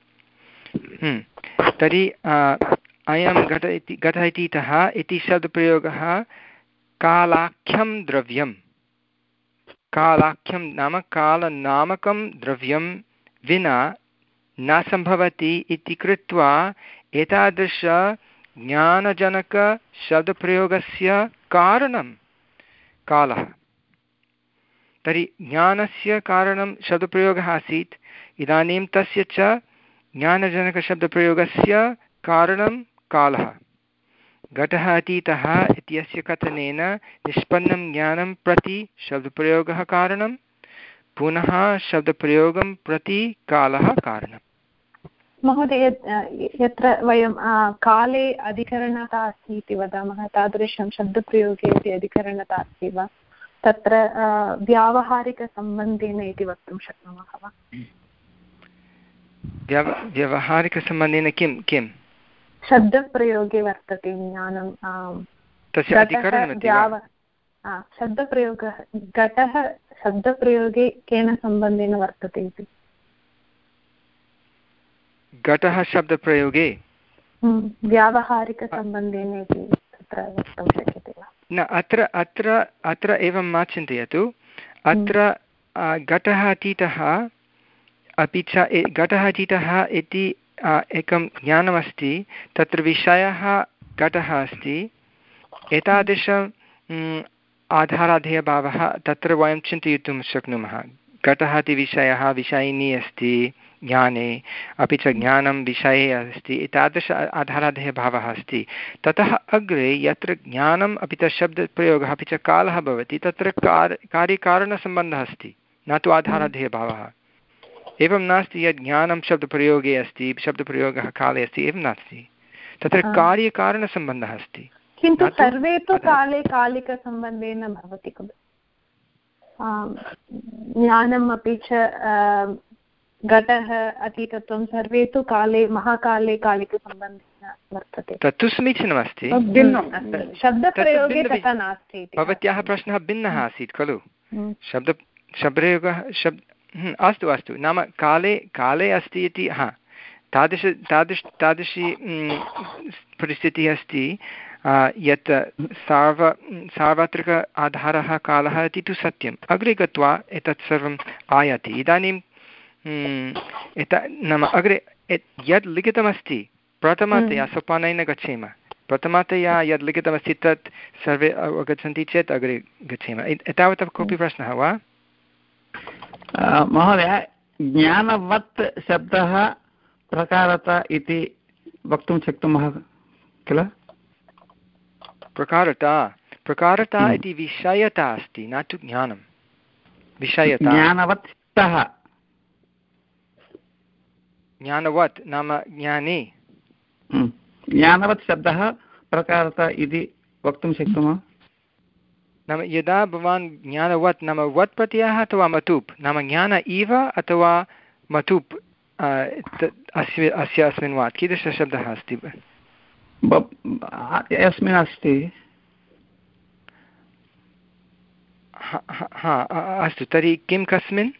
तर्हि अयं घट इति घटः इतीतः इति शब्दप्रयोगः कालाख्यं द्रव्यं, कालाख्यं नाम कालनामकं द्रव्यं विना न सम्भवति इति कृत्वा एतादृश ज्ञानजनकशब्दप्रयोगस्य कारणं कालः। तर्हि ज्ञानस्य कारणं शब्दप्रयोगः आसीत्, इदानीं तस्य च ज्ञानजनकशब्दप्रयोगस्य कारणं कालः। घटः अतीतः इत्यस्य कथनेन निष्पन्नं ज्ञानं प्रति शब्दप्रयोगः कारणं, पुनः शब्दप्रयोगं प्रति कालः कारणम्। महोदय, यत्र वयं काले अधिकरणता अस्ति इति वदामः, तादृशं शब्दप्रयोगे अपि अधिकरणता अस्ति वा? तत्र व्यावहारिकसम्बन्धेन इति वक्तुं शक्नुमः वा? व्यावहारिकसम्बन्धेन किं किं शब्दप्रयोगे वर्तते ज्ञानं? तस्य अधिकरणमिति वा? शब्दप्रयोगः, घटः शब्दप्रयोगे केन सम्बन्धेन वर्तते इति? घटः शब्दप्रयोगे व्यावहारिकसम्बन्धेन इति तत्र वक्तुं शक्यते वा? न, अत्र अत्र अत्र एवं मा चिन्तयतु। अत्र घटः अतीतः अपि च घटः अतीतः इति एकं ज्ञानमस्ति, तत्र विषयः घटः अस्ति। एतादृश आधाराधेयभावः तत्र वयं चिन्तयितुं शक्नुमः। घटः इति विषयः विषयिनी अस्ति ज्ञाने, अपि च ज्ञानं विषये अस्ति, एतादृश आधाराधेयभावः अस्ति। ततः अग्रे यत्र ज्ञानम् अपि च शब्दप्रयोगः अपि च कालः भवति, तत्र कार् कार्यकारणसम्बन्धः अस्ति, न तु आधाराधेयभावः। एवं नास्ति यत् ज्ञानं शब्दप्रयोगे अस्ति, शब्दप्रयोगः काले अस्ति, एवं नास्ति। तत्र कार्यकारणसम्बन्धः अस्ति, किन्तु सर्वे तु काले कालिकसम्बन्धेन भवति खलु। ज्ञानम् अपि च घटः अतीतत्वं सर्वे तु काले महाकाले कालिकसम्बन्धेन वर्तते। तत्तु समीचीनमस्ति, शब्दप्रयोगे तथा नास्ति। भवत्याः प्रश्नः भिन्नः आसीत् खलु। शब्द शब्दप्रयोगः शब्द अस्तु अस्तु, नाम काले काले अस्ति इति, हा तादृश तादृश तादृशी परिस्थितिः अस्ति यत् सार्व सार्वत्रिक आधारः कालः इति तु सत्यम्। अग्रे गत्वा एतत् सर्वम् आयाति। इदानीं एत नाम अग्रे यद् लिखितमस्ति प्रथमतया सोपानेन गच्छेम। प्रथमतया यद् लिखितमस्ति तत् सर्वे अवगच्छन्ति चेत् अग्रे गच्छेम। एतावता कोऽपि प्रश्नः वा? महोदय, ज्ञानवत् शब्दः प्रकारता इति वक्तुं शक्नुमः किल? प्रकारता प्रकारता इति विषयता अस्ति, न तु ज्ञानं। विषयता ज्ञानवत् स्तः, ज्ञानवत् नाम ज्ञाने। ज्ञानवत् शब्दः प्रकारता इति वक्तुं शक्नुमः। नाम यदा भवान् ज्ञानवत् नाम वत् प्रत्ययः अथवा मतुप्, नाम ज्ञान इव अथवा मतुप् अस्य अस्य अस्मिन् वाक्ये कीदृशशब्दः अस्ति? अस्मिन् अस्ति। हा अस्तु, तर्हि किं कस्मिन्?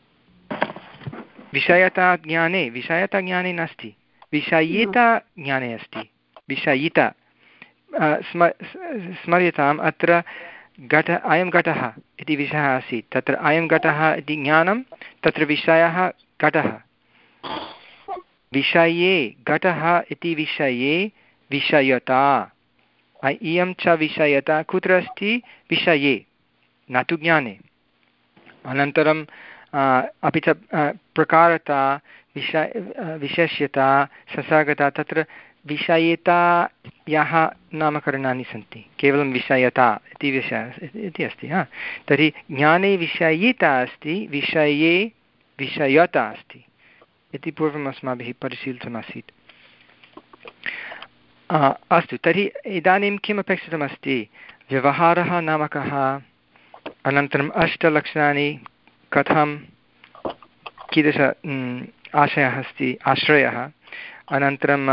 विषयता ज्ञाने, विषयता ज्ञाने नास्ति, विषयिता ज्ञाने अस्ति। विषयिता स्म स्मर्यताम्, अत्र घट अयं घटः इति विषयः आसीत्, तत्र अयं घटः इति ज्ञानं, तत्र विषयः घटः। विषये घटः इति विषये विषयता, इयं च विषयता कुत्र अस्ति? विषये, न तु ज्ञाने। अनन्तरं अपि च प्रकारता, विषय विशेष्यता, ससागता, तत्र विषयतायाः नामकरणानि सन्ति, केवलं विषयता इति विषयः इति अस्ति। हा, तर्हि ज्ञाने विषयिता अस्ति, विषये विषयता अस्ति इति पूर्वम् अस्माभिः परिशीलितमासीत्। अस्तु, तर्हि इदानीं किम् अपेक्षितमस्ति? व्यवहारः नाम कः, अनन्तरम् अष्टलक्षणानि कथं, कीदृश आशयः अस्ति, आश्रयः, अनन्तरम्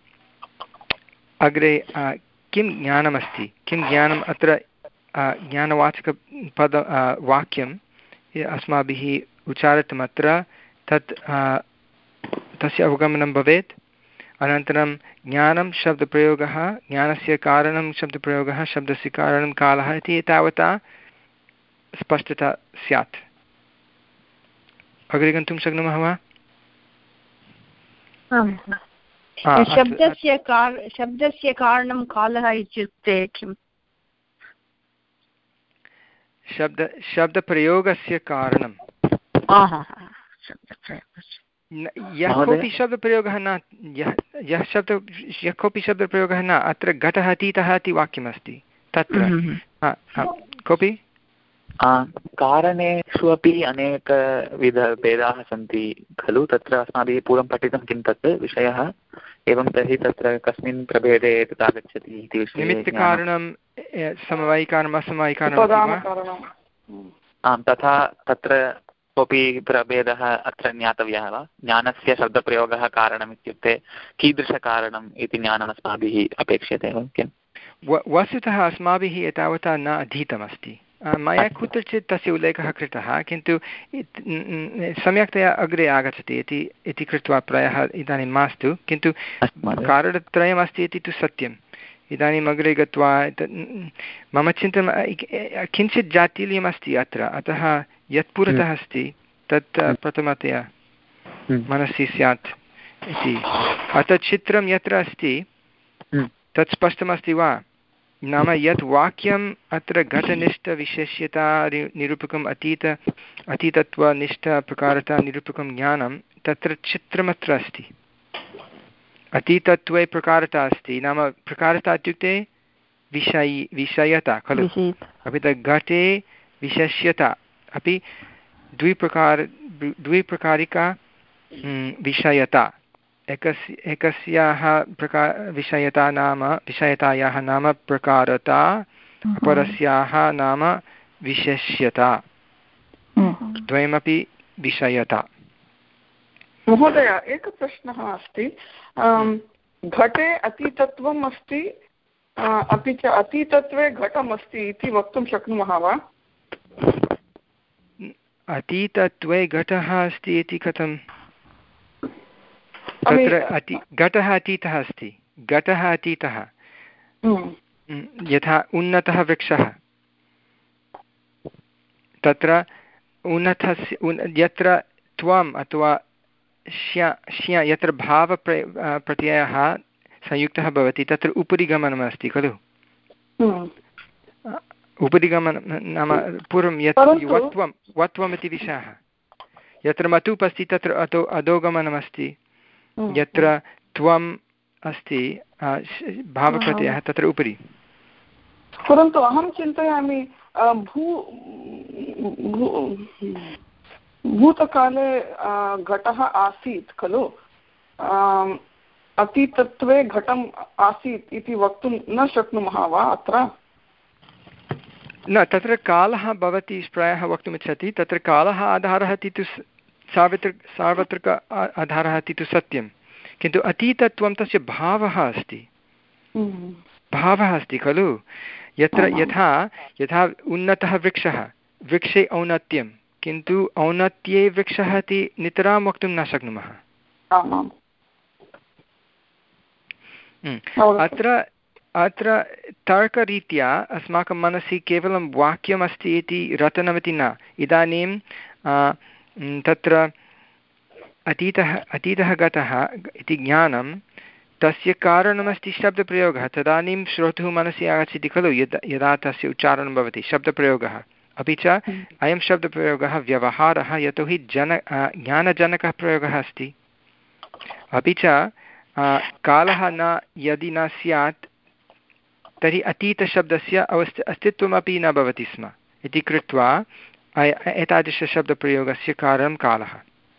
अग्रे किं ज्ञानमस्ति, किं ज्ञानम्, अत्र ज्ञानवाचकपद वाक्यं अस्माभिः उच्चारितमत्र तत् तस्य अवगमनं भवेत्। अनन्तरं ज्ञानं शब्दप्रयोगः, ज्ञानस्य कारणं शब्दप्रयोगः, शब्दस्य कारणं कालः इति तावता स्पष्टता स्यात्। अग्रे गन्तुं शक्नुमः वा? शब्दस्य कार शब्दस्य कारणं कालः इत्युक्ते किम्? शब्द शब्दप्रयोगस्य कारणं यः कोऽपि शब्दप्रयोगः न, यः यः शब्द यः कोऽपि शब्दप्रयोगः न, अत्र घटः अतीतः इति वाक्यमस्ति तत्र। कोऽपि कारणेषु अपि अनेकविधभेदाः सन्ति खलु, तत्र अस्माभिः पूर्वं पठितं किं तत् विषयः, एवं तर्हि तत्र कस्मिन् प्रभेदे एतत् आगच्छति इति विषये। निमित्तकारणं, समवायिकारणम्, असमवायिकारणम्। आम्, तथा तत्र कोऽपि प्रभेदः अत्र ज्ञातव्यः वा? ज्ञानस्य शब्दप्रयोगः कारणम् इत्युक्ते कीदृशकारणम् इति ज्ञानम् अस्माभिः अपेक्ष्यते वा किम्? वस्तुतः अस्माभिः एतावता न अधीतमस्ति। मया कुत्रचित् तस्य उल्लेखः कृतः, किन्तु सम्यक्तया अग्रे आगच्छति इति इति कृत्वा प्रायः इदानीं मास्तु, किन्तु कारणत्रयमस्ति इति तु सत्यम्। इदानीम् अग्रे गत्वा मम चिन्तनं किञ्चित् जातील्यमस्ति अत्र, अतः यत् पुरतः अस्ति तत् प्रथमतया मनसि स्यात् इति। अतः चित्रं यत्र अस्ति तत् स्पष्टमस्ति वा? नाम यत् वाक्यम् अत्र घटनिष्ठविशेष्यता निरूपकम् अतीत अतीतत्वनिष्ठप्रकारता निरूपकं ज्ञानं, तत्र चित्रमत्र अस्ति। अतीतत्वे प्रकारता अस्ति, नाम प्रकारता इत्युक्ते विषयी विषयता खलु, अपि च घटे विशेष्यता अपि द्विप्रकार द्विप्रकारिका विषयता। एकस्य एकस्याः प्रकार विषयता नाम विषयतायाः नाम प्रकारता अपरस्याः नाम विशेष्यता द्वयमपि विषयता। महोदय एकः प्रश्नः अस्ति, घटे अतीतत्वम् अस्ति अपि च अतीतत्वे घटम् अस्ति इति वक्तुं शक्नुमः वा? अतीतत्वे घटः अस्ति इति कथं? तत्र अति घटः अतीतः अस्ति, घटः अतीतः यथा उन्नतः वृक्षः, तत्र उन्नतस्य यत्र त्वम् अथवा श्य श्य यत्र भावप्र प्रत्ययः संयुक्तः भवति तत्र उपरि गमनमस्ति खलु। उपरि गमनं नाम पूर्वं यत् वत्वं वत्वम् इति विषयः, यत्र मतुप् अस्ति तत्र अधो अधोगमनमस्ति, यत्र त्वम् अस्ति भावप्रत्ययः तत्र उपरि। परन्तु अहं चिन्तयामि भू भूतकाले घटः आसीत् खलु, अतीतत्वे घटम् आसीत् इति वक्तुं न शक्नुमः वा अत्र? न, तत्र कालः भवति प्रायः वक्तुमिच्छति, तत्र कालः आधारः इति तु सार्वत्रिक सार्वत्रिक आधारः इति तु सत्यं, किन्तु अतीतत्वं तस्य भावः अस्ति, भावः अस्ति खलु। यत्र यथा यथा उन्नतः वृक्षः, वृक्षे औन्नत्यं, किन्तु औन्नत्ये वृक्षः इति नितरां वक्तुं न शक्नुमः। अत्र अत्र तर्करीत्या अस्माकं मनसि केवलं वाक्यमस्ति इति रटनमिति न। इदानीं तत्र अतीतः अतीतः गतः इति ज्ञानं, तस्य कारणमस्ति शब्दप्रयोगः। तदानीं श्रोतुः मनसि आगच्छति खलु यदा यदा तस्य उच्चारणं भवति शब्दप्रयोगः। अपि च अयं शब्दप्रयोगः व्यवहारः, यतोहि जन ज्ञानजनकः प्रयोगः अस्ति। अपि च कालः न यदि न स्यात् तर्हि अतीतशब्दस्य अवस्थ अस्तित्वमपि न भवति स्म इति कृत्वा एतादृशशब्दप्रयोगस्य कारणं कालः।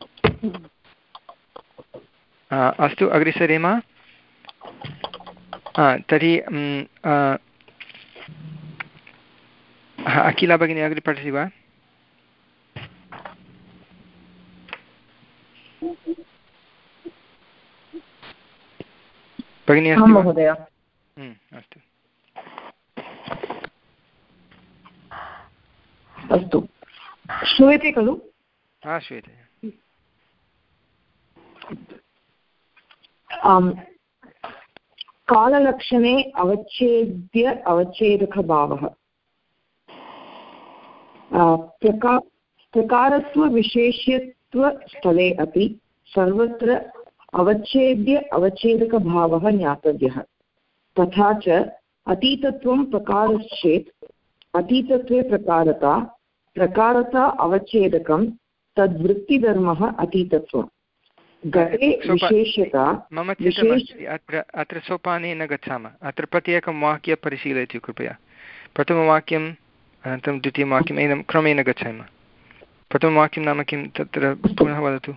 अस्तु, अग्रे सरेम। तर्हि अखिला भगिनी अग्रे पठति वा? भगिनी अस्ति महोदय? अस्तु अस्तु, श्रूयते खलु? हा, श्रूयते। काललक्षणे अवच्छेद्य अवच्छेदकभावः। प्रका प्रकारत्वविशेष्यत्वस्थले अपि सर्वत्र अवच्छेद्य अवच्छेदकभावः ज्ञातव्यः। तथा च अतीतत्वं प्रकारश्चेत् अतीतत्वे प्रकारता, प्रकारता अवच्छेदकं तद्वृत्तिधर्मः अतीतत्वम्। घटे विशेष्यता मम चिन्तनमस्ति अत्र अत्र सोपाने न गच्छामः, अत्र प्रत्येकं वाक्यं परिशीलयतु कृपया। प्रथमवाक्यं अनन्तरं द्वितीयवाक्यम्, एनं क्रमेण गच्छामः। प्रथमवाक्यं नाम किं तत्र पुनः वदतु।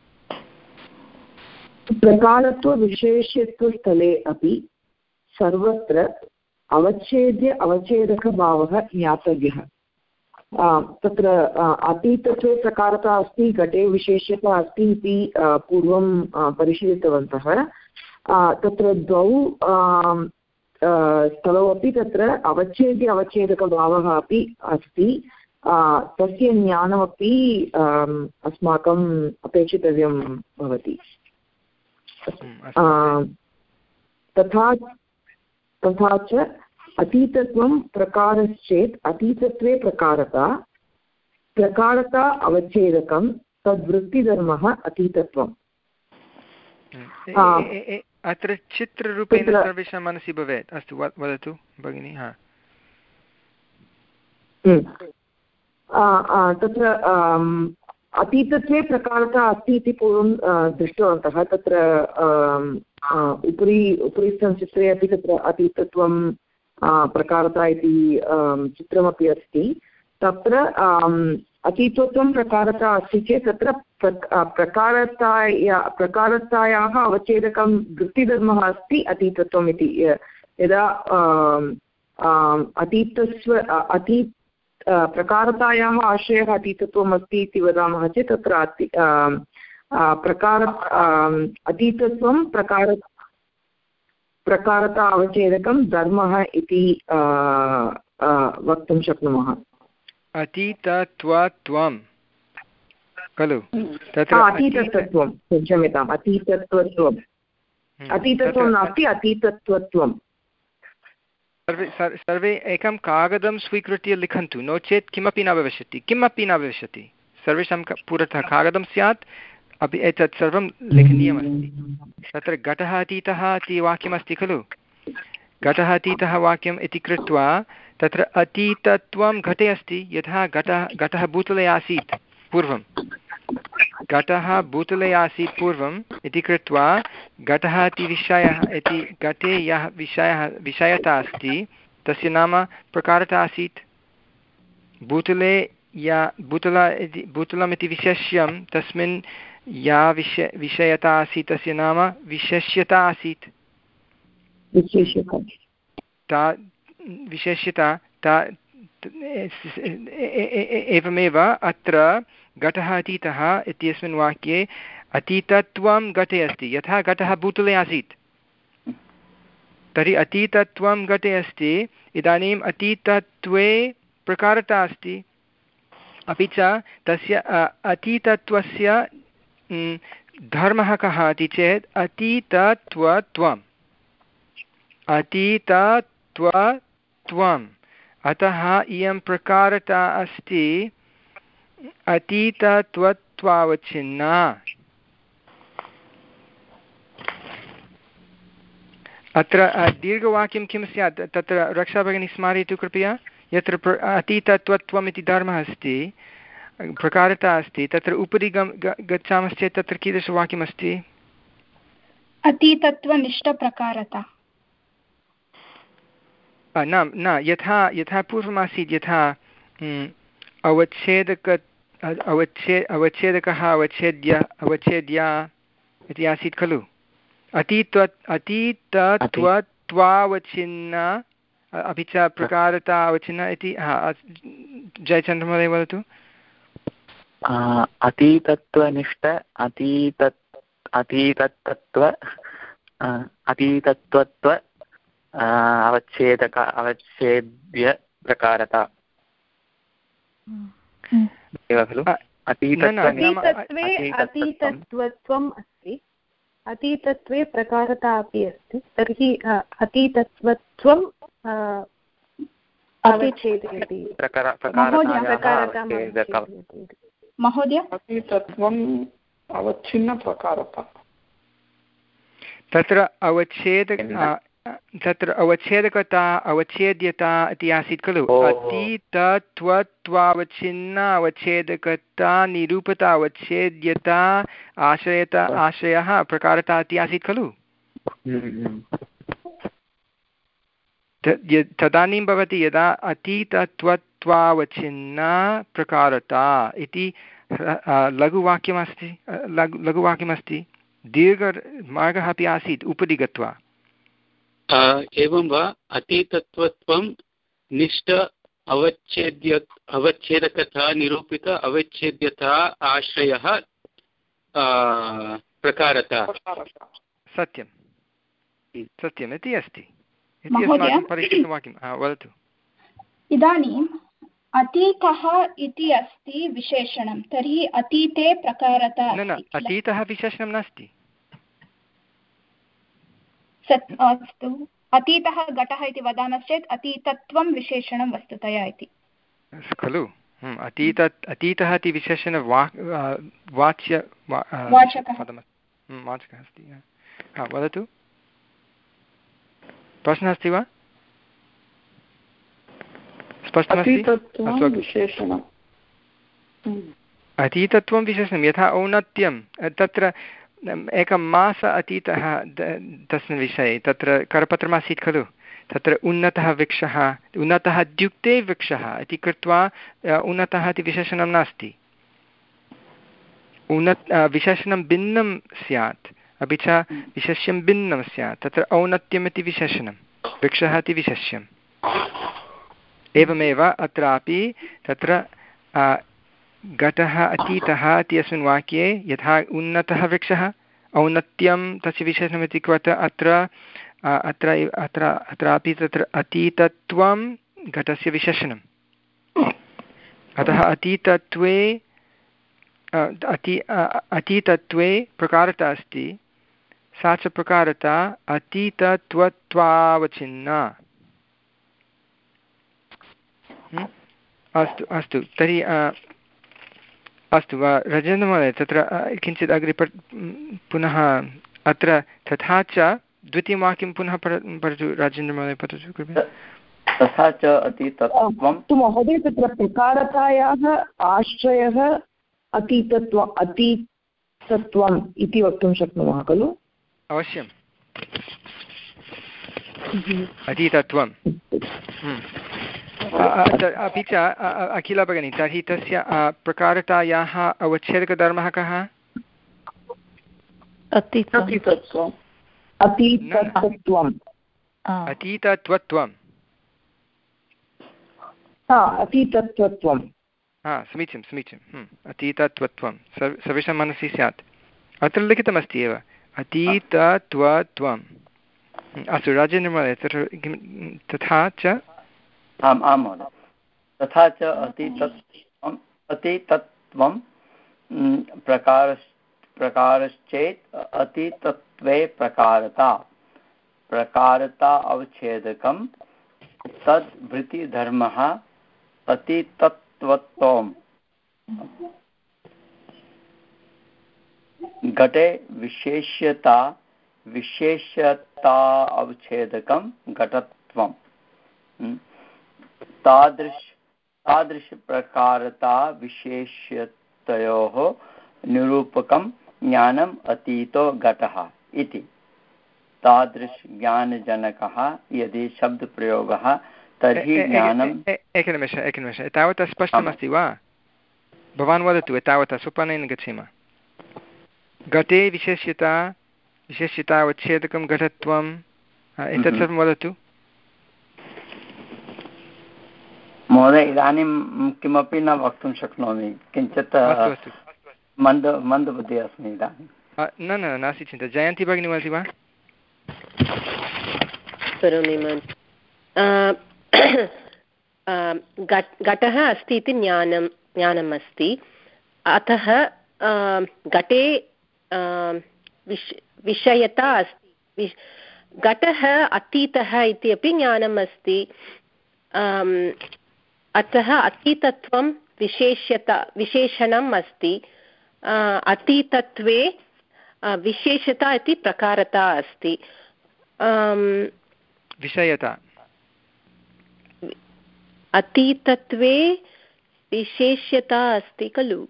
प्रकारत्वविशेष्यत्वस्थले अपि सर्वत्र अवच्छेद्य अवच्छेदकभावः ज्ञातव्यः। तत्र अतीतत्वे प्रकारता अस्ति, घटे विशेष्यता अस्ति इति पूर्वं परिशीलितवन्तः। तत्र द्वौ स्थलौ अपि तत्र अवच्छेद्य अवच्छेदकभावः अपि अस्ति। तस्य ज्ञानमपि अस्माकम् अपेक्षितव्यं भवति। तथा तथा च अतीतत्वं प्रकारश्चेत् अतीतत्वे प्रकारता, प्रकारता अवच्छेदकं तद्वृत्तिधर्मः अतीतत्वम्। अत्र चित्ररूपेण सर्वेषां मनसि भवेत्। अस्तु, वदतु भगिनी। हा, तत्र अतीतत्वे प्रकारता अस्ति इति पूर्वं दृष्टवन्तः। तत्र उपरि उपरिस्थं चित्रे अपि तत्र अतीतत्वं प्रकारता इति चित्रमपि अस्ति। तत्र अतीतत्वं प्रकारता अस्ति चेत् तत्र प्रकारताया प्रकारतायाः अवच्छेदकं वृत्तिधर्मः अस्ति अतीतत्वम् इति। यदा अतीतस्व अती प्रकारतायाः आश्रयः अतीतत्वम् अस्ति इति वदामः चेत् तत्र अति प्रकार अतीतत्वं प्रकार प्रकारता अवच्छेदकं धर्मः इति वक्तुं शक्नुमः। अतीतत्वत्वं खलु तत्र अतीतत्वं क्षम्यताम् अतीतत्वत्वम् अतीतत्वं नास्ति अतीतत्वत्वं। सर्वे सर्वे एकं कागदं स्वीकृत्य लिखन्तु, नो चेत् किमपि न भविष्यति किमपि न भविष्यति। सर्वेषां पुरतः कागदं स्यात्, अपि एतत् सर्वं लेखनीयमस्ति। तत्र घटः अतीतः इति वाक्यमस्ति खलु, घटः अतीतः वाक्यम् इति कृत्वा तत्र अतीतत्वं घटे अस्ति। यथा घटः घटः भूतले आसीत् पूर्वं, घटः भूतले आसीत् पूर्वम् इति कृत्वा घटः इति विषयः इति घटे यः विषयः विषयता अस्ति तस्य नाम प्रकारता आसीत्। भूतले या भूतला इति भूतलम् इति विशेष्यं तस्मिन् या विषय विषयता आसीत् तस्य नाम विशेष्यता आसीत्। ता विशेष्यता ता एवमेव अत्र घटः अतीतः इत्यस्मिन् वाक्ये अतीतत्वं घटे अस्ति। यथा घटः भूतले आसीत् तर्हि अतीतत्वं घटे अस्ति। इदानीम् अतीतत्वे प्रकारता अस्ति, अपि च तस्य अतीतत्वस्य धर्मः कः इति चेत् अतीतत्वत्वम् अतीतत्वत्वम्। अतः इयं प्रकारता अस्ति अतीतत्वत्वावच्छिन्ना। अत्र दीर्घवाक्यं किं स्यात् तत्र रक्षा भगिनी स्मारयतु कृपया। यत्र प्र अतीतत्वत्वम् इति धर्मः अस्ति, प्रकारता अस्ति, तत्र उपरि गम् गच्छामश्चेत् तत्र कीदृशवाक्यमस्ति? अतीतत्वनिष्ठप्रकारता। न न यथा यथा पूर्वमासीत्, यथा अवच्छेदक अवच्छे अवच्छेदकः अवच्छेद्य अवच्छेद्या इति आसीत् खलु। अतीत्व अतीतत्वत्वावच्छिन्ना अपि च प्रकारता अवच्छिन्ना इति। हा, जयचन्द्रमहोदय वदतु। अतीतत्वनिष्ठ अतीतत् अतीतत्त्व अतीतत्वत्व अवच्छेदक अवच्छेद्य प्रकारता एव खलु। अतीतत्वे अतीतत्वत्वम् अस्ति, अतीतत्वे प्रकारता अपि अस्ति। तर्हि अतीतत्वत्वम् अवच्छेदयति। महोदय अतीतत्वम् अवच्छिन्नप्रकारता। तत्र अवच्छेद तत्र अवच्छेदकता अवच्छेद्यता इति आसीत् खलु। अतीतत्वत्वावच्छिन्ना अवच्छेदकता निरूपता अवच्छेद्यता आश्रयता आश्रयः प्रकारता इति आसीत् खलु। तदानीं भवति यदा अतीतत्वत्वावच्छिन्ना प्रकारता इति लघुवाक्यमस्ति लघु लघुवाक्यमस्ति। दीर्घमार्गः अपि आसीत् उपरि गत्वा। एवं वा? अतीतत्वत्वं निष्ठ अवच्छेद्य अवच्छेदकता निरूपित अवच्छेद्यता आश्रयः प्रकारता। सत्यं सत्यम् इति अस्ति इति अस्माकं परिचितवाक्यं। वदतु। इदानीम् अतीतः इति अस्ति विशेषणं, तर्हि अतीते प्रकारता न न अतीतः विशेषणं नास्ति। अस्तु, अतीतः घटः इति वदामश्चेत् अतीतत्वं विशेषणं वस्तुतया इति खलु। अतीत अतीतः इति विशेषण वा वाच्य वाचकः वाचकः अस्ति। वदतु, प्रश्नः अस्ति वा? स्पष्टमस्ति? अतीतत्वं विशेषणं यथा औन्नत्यं तत्र एकं मास अतीतः तस्मिन् विषये तत्र करपत्रमासीत् खलु। तत्र उन्नतः वृक्षः उन्नतः इत्युक्ते वृक्षः इति कृत्वा उन्नतः इति विशेषणं नास्ति। उन्नत विशेषणं भिन्नं स्यात् अपि च विशेष्यं भिन्नं स्यात्। तत्र औन्नत्यम् इति विशेषणं, वृक्षः इति विशेष्यम्। एवमेव अत्रापि तत्र घटः अतीतः इति अस्मिन् वाक्ये यथा उन्नतः वृक्षः औन्नत्यं तस्य विशेषणमिति कृत्वा अत्र अत्र अत्र अत्रापि तत्र अतीतत्वं घटस्य विशेषणम्। अतः अतीतत्वे अति अतीतत्वे प्रकारता अस्ति, सा च प्रकारता अतीतत्वत्वावच्छिन्ना। अस्तु अस्तु तर्हि अस्तु रजनमहोदय तत्र किञ्चित् अग्रे पुनः अत्र तथा च द्वितीयं वाक्यं पुनः पठतु राजेन्द्रमहोदय, पठतु कृपया। तथा च अतीतत्वं तु महोदय तत्र प्रकारतायाः आश्रयः अतीतत्व अतीतत्वम् इति वक्तुं शक्नुमः खलु? अवश्यम्, अतीतत्वं। अपि च अखिला भगिनी तर्हि तस्य प्रकारतायाः अवच्छेदकधर्मः कः? अतीतत्वम् अतीतत्वम् अतीतत्वत्वम् अतीतत्वत्वं हा समीचीनं समीचीनम् अतीतत्वत्वं सर्वेषां मनसि स्यात्। अत्र लिखितमस्ति एव अतीतत्वत्वम्। अस्तु राजेन्द्रमहोदय तत्र तथा च आम् आं महोदय तथा च अतीतत्वम् अतीतत्वं प्रकार प्रकारश्चेत् अतीतत्वे प्रकारता प्रकारता अवच्छेदकं तद् भृतिधर्मः अतीतत्वत्वम् घटे विशेष्यता विशेष्यता अवच्छेदकं घटत्वम् तादृश तादृशप्रकारता विशेष्यतयोः निरूपकं ज्ञानम् अतीतो घटः इति। तादृशज्ञानजनकः यदि शब्दप्रयोगः तर्हि ज्ञानम् एकनिमेषः एकनिमेषः एतावत् स्पष्टमस्ति वा? भवान् वदतु, एतावत् सोपानेन गच्छेम। घटे विशेष्यता विशेष्यता अवच्छेदकं घटत्वम् एतत् सर्वं वदतु महोदय। इदानीं किमपि न वक्तुं शक्नोमि, किञ्चित् मन्द मन्दबुद्धिः अस्मि इदानीं। न न नास्ति चिन्ता। जयन्ती भगिनी वदति वा? करोमि घटः अस्ति इति ज्ञानं ज्ञानम् अस्ति, अतः घटे विश विषयता अस्ति। घटः अतीतः इति अपि ज्ञानम् अस्ति, अतः अतीतत्वं विशेष्यता विशेषणम् अस्ति। अतीतत्वे विशेषता इति प्रकारता अस्ति। विषयता अतीतत्वे विशेष्यता अस्ति खलु?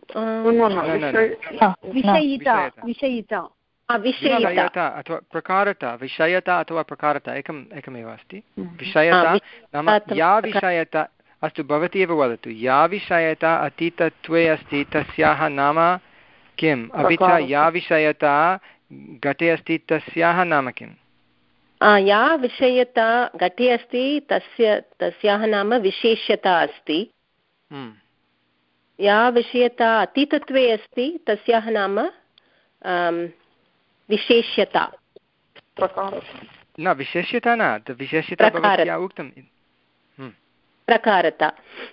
विषयता अथवा प्रकारता विषयता अथवा प्रकारता एकम् एकमेव अस्ति। विषयता नाम या विषयता अस्तु भवती एव वदतु। या विषयता अतीतत्वे अस्ति तस्याः नाम किम्? अपि च या विषयता घटे अस्ति तस्याः नाम किम्? या विषयता घटे अस्ति तस्य तस्याः नाम विशेष्यता अस्ति। या विषयता अतीतत्वे अस्ति तस्याः नाम विशेष्यता। न विशेष्यता न विशेष्यता भवत्या उक्तं प्रकारता।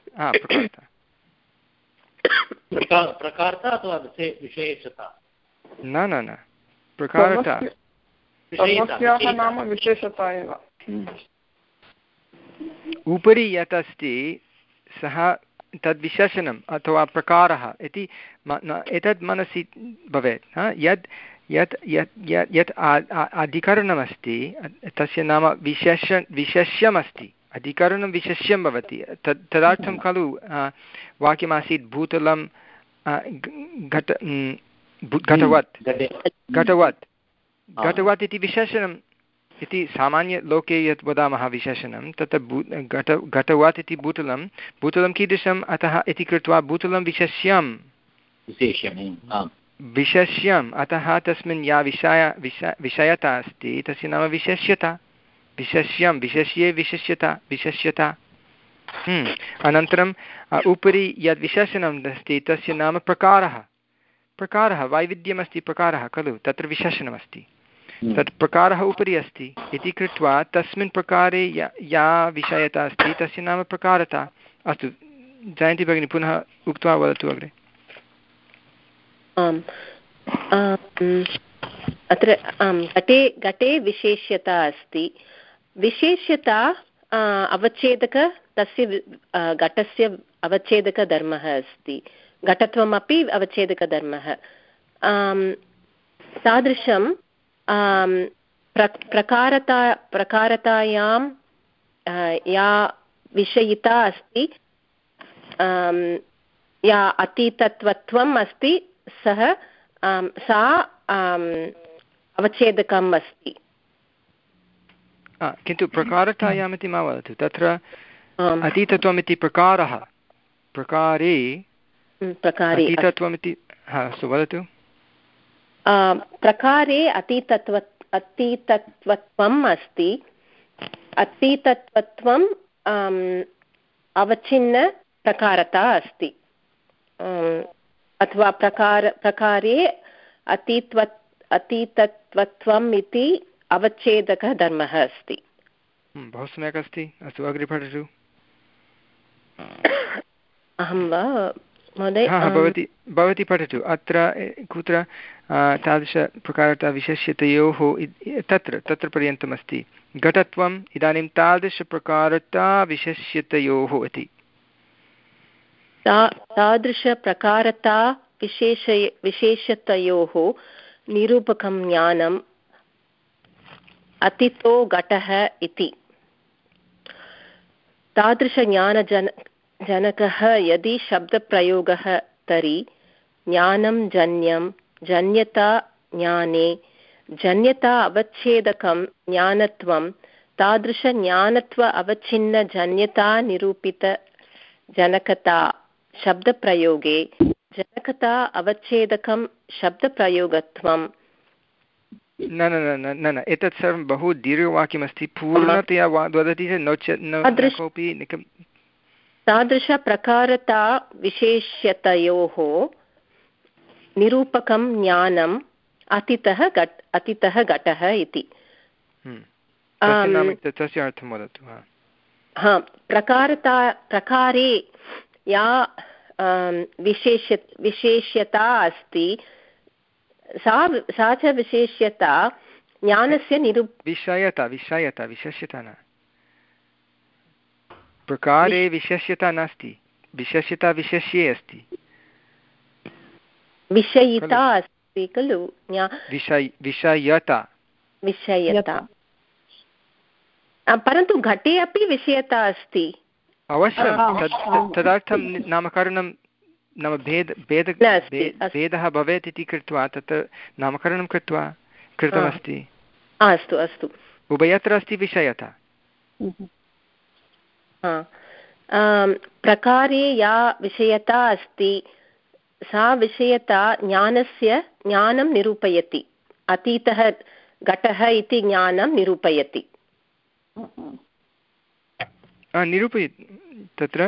प्रकारता अथवा विशेषता? न न न प्रकारता नाम विशेषता एव। उपरि यत् अस्ति सः तद्विशेषणम् अथवा प्रकारः इति एतद् मनसि भवेत्। यद् यत् यत् यत् अधिकरणमस्ति तस्य नाम विशेष विशेष्यमस्ति। अधिकरणं विशेष्यं भवति। तद् तदर्थं खलु वाक्यमासीत् भूतलं घट घटवत् घटवत् घटवत् इति विशेषणं इति सामान्यलोके यत् वदामः विशेषणं तत्र भू घट घटवत् इति भूतलं भूतलं कीदृशम् अतः इति कृत्वा भूतलं विशेष्यं विशेष्यम् विशेष्यम् अतः तस्मिन् या विषय विषय विषयता अस्ति तस्य नाम विशेष्यता विशेष्यं विशेष्ये विशेष्यता विशेष्यता अनन्तरम् उपरि यद् विशेषणम् अस्ति तस्य नाम प्रकारः प्रकारः वैविध्यमस्ति प्रकारः खलु तत्र विशेषणमस्ति तत् प्रकारः उपरि अस्ति इति कृत्वा तस्मिन् प्रकारे या या विषयता अस्ति तस्य नाम प्रकारता अस्तु जयन्ती भगिनी पुनः उक्त्वा वदतु अग्रे आम् अत्र घटे घटे विशेष्यता अस्ति विशेष्यता अवच्छेदक तस्य घटस्य अवच्छेदकधर्मः अस्ति घटत्वमपि अवच्छेदकधर्मः तादृशं प्र प्रकारता प्रकारतायां या विषयिता अस्ति या अतीतत्वत्वम् अस्ति सः सा अवच्छेदकम् अस्ति किन्तु प्रकारतायाम् इति मा वदतु तत्र अतीतत्वम् इति प्रकारः प्रकारे प्रकारे अतीतत्वमिति हा अस्तु वदतु प्रकारे अतीतत्व अतीतत्वत्वम् अस्ति अतीतत्वत्वम् अवच्छिन्न प्रकारता अस्ति अथवा प्रकार प्रकारे अतीत्व अतीतत्वत्वम् इति अवच्छेदकः धर्मः अस्ति बहु सम्यक् अस्ति अस्तु अग्रे पठतु अहं वा महोदय भवती भवती पठतु अत्र कुत्र तादृशप्रकारता विशेष्यतयोः तत्र तत्र पर्यन्तमस्ति घटत्वम् इदानीं तादृशप्रकारता विशेष्यतयोः इति तादृशप्रकारता विशेष विशेषतयोः निरूपकं ज्ञानम् अतीतो घटः इति तादृशज्ञानजन जनकः यदि शब्दप्रयोगः तर्हि ज्ञानं जन्यं जन्यता ज्ञाने जन्यता अवच्छेदकं ज्ञानत्वं तादृशज्ञानत्व अवच्छिन्नजन्यता निरूपितजनकता शब्दप्रयोगे जनकता अवच्छेदकं शब्दप्रयोगत्वं न न न न न एतत् सर्वं बहु दीर्घवाक्यमस्ति पूर्णतया वदति चेत् नो चेत् कोऽपि तादृशप्रकारता विशेष्यतयोः निरूपकं ज्ञानम् अतीतः घट अतीतः घटः इति तस्य अर्थं वदतु हा प्रकारता प्रकारे या विशेष्य विशेष्यता अस्ति सा सा च विशेष्यता ज्ञानस्य निरूप विषयता विषयता विशेष्यता न प्रकारे विशेष्यता नास्ति विशेष्यता विशेष्ये अस्ति विषयिता अस्ति खलु विषय विषयता विषयता परन्तु घटे अपि विषयता अस्ति अवश्यं तदर्थं नामकरणं नाम भेद भेद भेदः भवेत् इति कृत्वा तत्र नामकरणं कृत्वा कृतमस्ति अस्तु अस्तु उभयत्र अस्ति विषयता प्रकारे या विषयता अस्ति सा विषयता ज्ञानस्य ज्ञानं निरूपयति अतीतः घटः इति ज्ञानं निरूपयति निरूपयति तत्र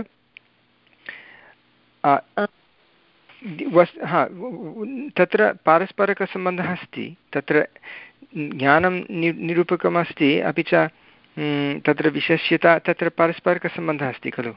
हा तत्र पारस्परिकसम्बन्धः अस्ति तत्र ज्ञानं नि निरूपकमस्ति अपि च तत्र विशेष्यता तत्र पारस्परिकसम्बन्धः अस्ति खलु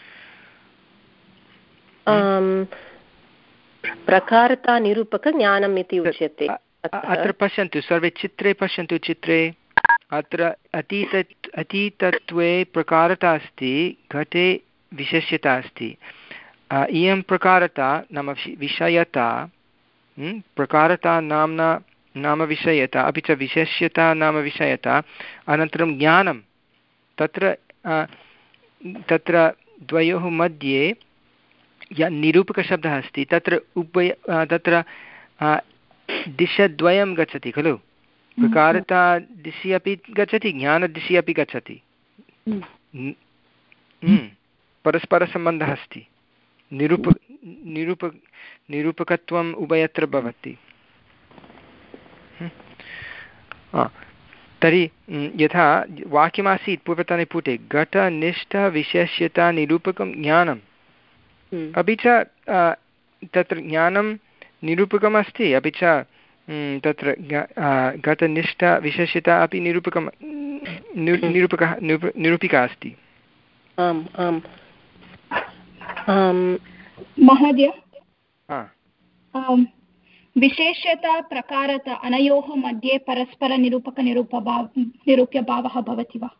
प्रकारता निरूपकज्ञानम् इति उच्यते अत्र पश्यन्तु सर्वे चित्रे पश्यन्तु चित्रे अत्र अतीत अतीतत्वे प्रकारता अस्ति घटे विशेष्यता अस्ति इयं प्रकारता नाम विषयता प्रकारता नाम्ना नाम विषयता अपि च विशेष्यता नाम विषयता अनन्तरं ज्ञानं तत्र तत्र द्वयोः मध्ये यः निरूपकशब्दः अस्ति तत्र उभय तत्र दिशद्वयं गच्छति खलु प्रकारता दिशि अपि गच्छति, ज्ञानदिशि अपि गच्छति। परस्परसम्बन्धः अस्ति, निरूप निरूप निरूपकत्वम् उभयत्र भवति। तर्हि यथा वाक्यमासीत् पूर्वतने पुटे घटनिष्ठविशेष्यतानिरूपकं ज्ञानम्, अपि च तत्र ज्ञानं निरूपकमस्ति, अपि च तत्र घटनिष्ठविशेष्यता अपि निरूपकं निरूपकः निरूपिका अस्ति। आम् आम् महोदय, विशेष्यता प्रकारता अनयोः मध्ये परस्परनिरूपकनिरूपभाव निरूप्यभावः भवति वा?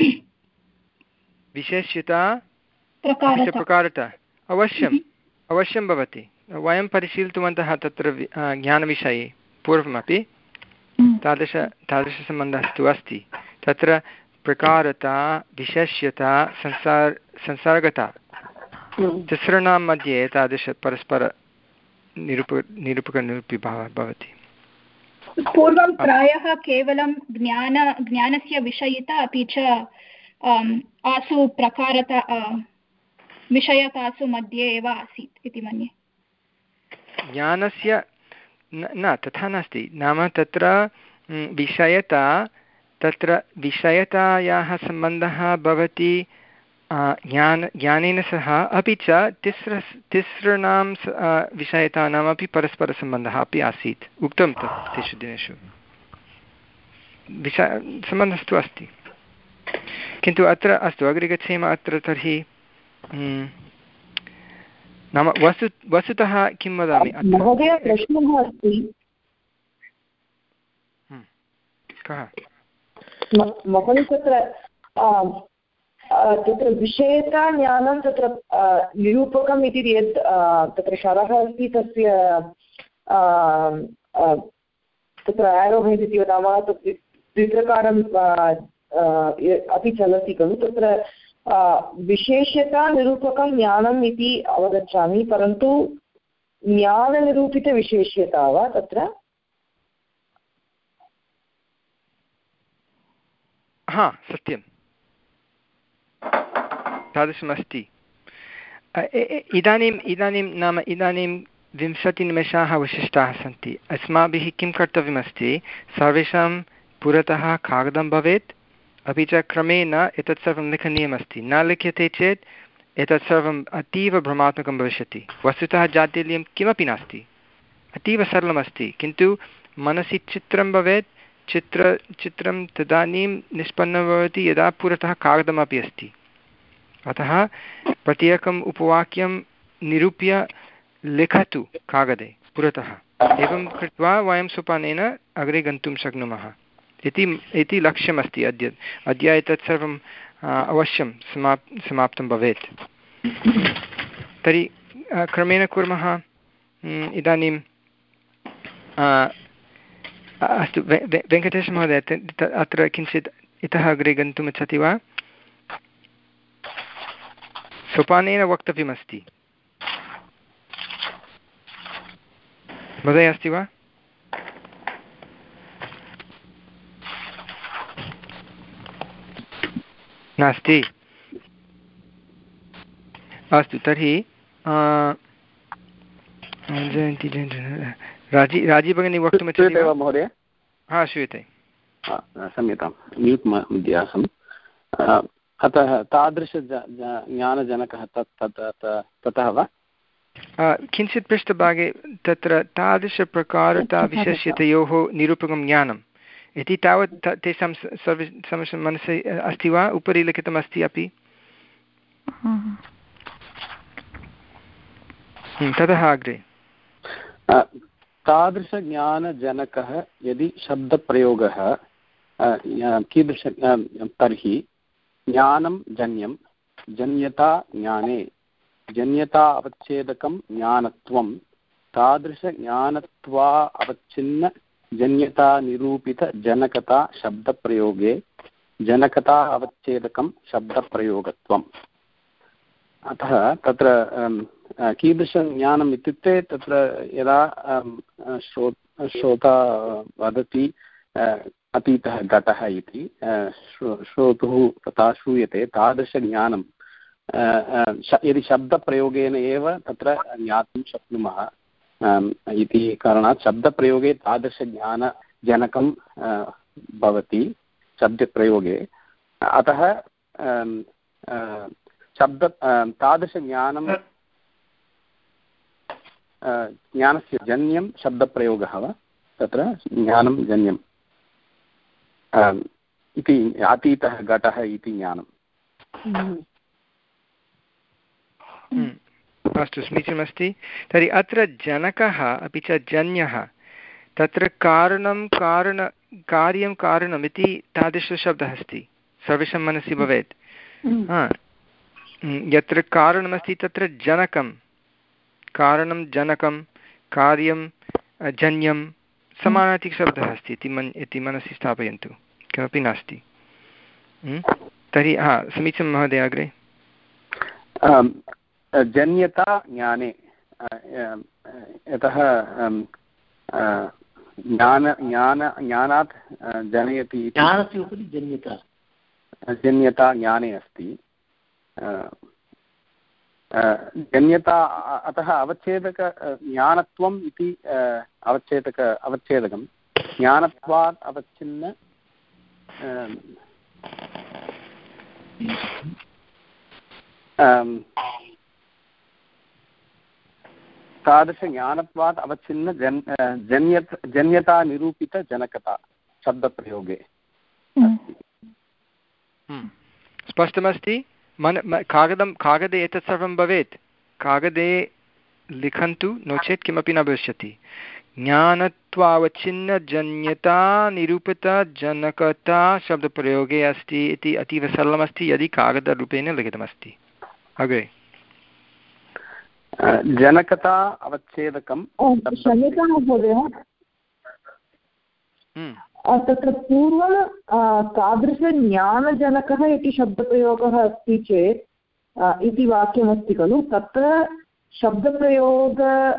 विशेष्यता प्रकारता अवश्यम् अवश्यं भवति। वयं परिशीलितवन्तः तत्र ज्ञानविषये पूर्वमपि तादृश तादृशसम्बन्धः तु अस्ति। तत्र प्रकारता विशेष्यता संसार संसर्गता तिसॄणां मध्ये तादृश परस्पर निरूप निरूपकनिरूप्यभावः भवति। पूर्वं प्रायः केवलं ज्ञान ज्ञानस्य विषयिता अपि च आसु प्रकारता विषयतासु मध्ये एव आसीत् इति मन्ये। ज्ञानस्य न तथा नास्ति, नाम तत्र विषयता तत्र विषयतायाः सम्बन्धः भवति ज्ञान ज्ञानेन सह, अपि च तिस्र तिसॄणां विषयतानामपि परस्परसम्बन्धः अपि आसीत् उक्तं तत् तेषु दिनेषु। विषय सम्बन्धस्तु अस्ति, किन्तु अत्र अस्तु अग्रे गच्छेम। अत्र तर्हि नाम वस्तु वस्तुतः किं वदामि, महोदय प्रश्नः अस्ति। कः महोदय, तत्र तत्र विषयता ज्ञानं तत्र निरूपकम् इति यत् तत्र शरः अस्ति तस्य तत्र एरोहेड् इति वदामः, तत् द्विप्रकारं अपि चलति खलु। तत्र विशेष्यता निरूपकं ज्ञानम् इति अवगच्छामि, परन्तु ज्ञाननिरूपितविशेष्यता वा तत्र? हा सत्यं, तादृशमस्ति। इदानीम् इदानीं नाम इदानीं विंशतिनिमेषाः अवशिष्टाः सन्ति। अस्माभिः किं कर्तव्यमस्ति, सर्वेषां पुरतः कागदं भवेत्, अपि च क्रमेण एतत् सर्वं लिखनीयमस्ति। न लिख्यते चेत् एतत् सर्वम् अतीव भ्रमात्मकं भविष्यति। वस्तुतः जातीयं किमपि नास्ति, अतीव सरलमस्ति, किन्तु मनसि चित्रं भवेत्। चित्र चित्रं तदानीं निष्पन्नं भवति यदा पुरतः कागदमपि अस्ति। अतः प्रत्येकम् उपवाक्यं निरूप्य लिखतु कागदे पुरतः। एवं कृत्वा वयं सोपानेन अग्रे गन्तुं शक्नुमः इति इति लक्ष्यमस्ति अद्य। अद्य एतत् सर्वम् अवश्यं समाप् समाप्तं भवेत्। तर्हि क्रमेण कुर्मः। इदानीं अस्तु, वेङ्कटेशमहोदय, अत्र किञ्चित् इतः अग्रे गन्तुम् इच्छति वा? सोपानेन वक्तव्यमस्ति। महोदय अस्ति वा? नास्ति। अस्तु, तर्हि जयन्ति राजी राजी भगिनी वक्तुमिच्छति वा महोदय? हा, श्रूयते। क्षम्यतां, म्यूट् मध्ये आसम्। अतः तादृश ज्ञानजनकः तत् तत् ततः वा? किञ्चित् पृष्ठभागे तत्र तादृशप्रकारता विशेष्यतयोः निरूपकं ज्ञानम् इति तावत् तेषां सर्वे सर्वेषां मनसि अस्ति वा? उपरि लिखितमस्ति अपि। ततः अग्रे तादृशज्ञानजनकः यदि शब्दप्रयोगः कीदृश तर्हि ज्ञानं जन्यं, जन्यता ज्ञाने, जन्यता अवच्छेदकं ज्ञानत्वं, तादृशज्ञानत्वा अवच्छिन्न जन्यता निरूपितजनकता शब्दप्रयोगे जनकता अवच्छेदकं शब्दप्रयोगत्वम्। अतः तत्र कीदृशज्ञानम् इत्युक्ते तत्र यदा श्रो श्रोता वदति अतीतः घटः इति श्रोतुः तथा श्रूयते तादृशज्ञानं यदि शब्दप्रयोगेन एव तत्र ज्ञातुं शक्नुमः इति कारणात् शब्दप्रयोगे तादृशज्ञानजनकं भवति शब्दप्रयोगे। अतः शब्द तादृशज्ञानं ज्ञानस्य जन्यं शब्दप्रयोगः वा तत्र ज्ञानं जन्यम् इति अतीतः घटः इति ज्ञानम्। अस्तु, समीचीनमस्ति। तर्हि अत्र जनकः अपि च जन्यः तत्र कारणं कारण कार्यं कारणम् इति तादृशशब्दः अस्ति, सर्वेषां मनसि भवेत्। यत्र कारणमस्ति तत्र जनकं, कारणं जनकं, कार्यं जन्यं समानार्थकशब्दः अस्ति इति मन् इति मनसि स्थापयन्तु, किमपि नास्ति। तर्हि हा समीचीनं महोदय, अग्रे। जन्यता ज्ञाने, यतः ज्ञान ज्ञान ज्ञानात् जनयति, ज्ञानस्य उपरि जन्यता जन्यता ज्ञाने अस्ति। जन्यता अतः अवच्छेदक ज्ञानत्वम् इति अवच्छेदक अवच्छेदकं ज्ञानत्वात् अवच्छिन्न तादृशज्ञानत्वात् अवच्छिन्न जन् जन्यत् जन्यतानिरूपितजनकता शब्दप्रयोगे। स्पष्टमस्ति। मन कागदं कागदे एतत् सर्वं भवेत्, कागदे लिखन्तु, नो चेत् किमपि न भविष्यति। ज्ञानत्वावच्छिन्नजन्यता निरूपितजनकता शब्दप्रयोगे अस्ति इति अतीव सरलमस्ति यदि कागदरूपेण लिखितमस्ति। अग्रे। जनकता अवच्छेदकं क्षम्यतां महोदय, तत्र पूर्वं तादृशज्ञानजनकः इति शब्दप्रयोगः अस्ति चेत् इति वाक्यमस्ति खलु, तत्र शब्दप्रयोग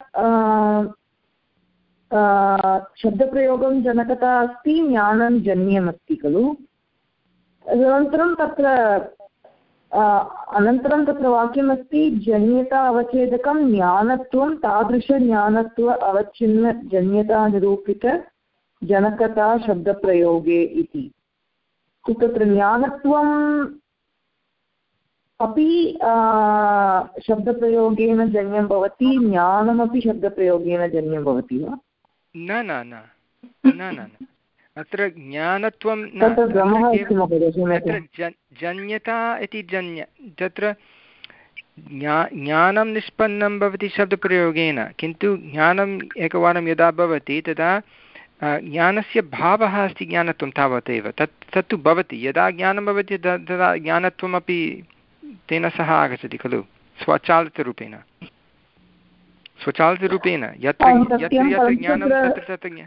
शब्दप्रयोगं जनकता अस्ति, ज्ञानं जन्यमस्ति खलु। अनन्तरं तत्र अनन्तरं तत्र वाक्यमस्ति जन्यता अवच्छेदकं ज्ञानत्वं तादृशज्ञानत्व अवच्छिन्न जन्यतानिरूपितजनकता शब्दप्रयोगे इति। तत्र ज्ञानत्वम् अपि शब्दप्रयोगेन जन्यं भवति, ज्ञानमपि शब्दप्रयोगेन जन्यं भवति वा? न न न न न अत्र ज्ञानत्वं जन्यता इति जन्य तत्र ज्ञानं निष्पन्नं भवति शब्दप्रयोगेन, किन्तु ज्ञानम् एकवारं यदा भवति तदा ज्ञानस्य भावः अस्ति ज्ञानत्वं तावदेव, तत् तत्तु भवति। यदा ज्ञानं भवति तदा ज्ञानत्वमपि तेन सह आगच्छति खलु, स्वचालितरूपेण स्वचालितरूपेण यत्र यत्र यत्र ज्ञानं तत्र तत्र ज्ञानं।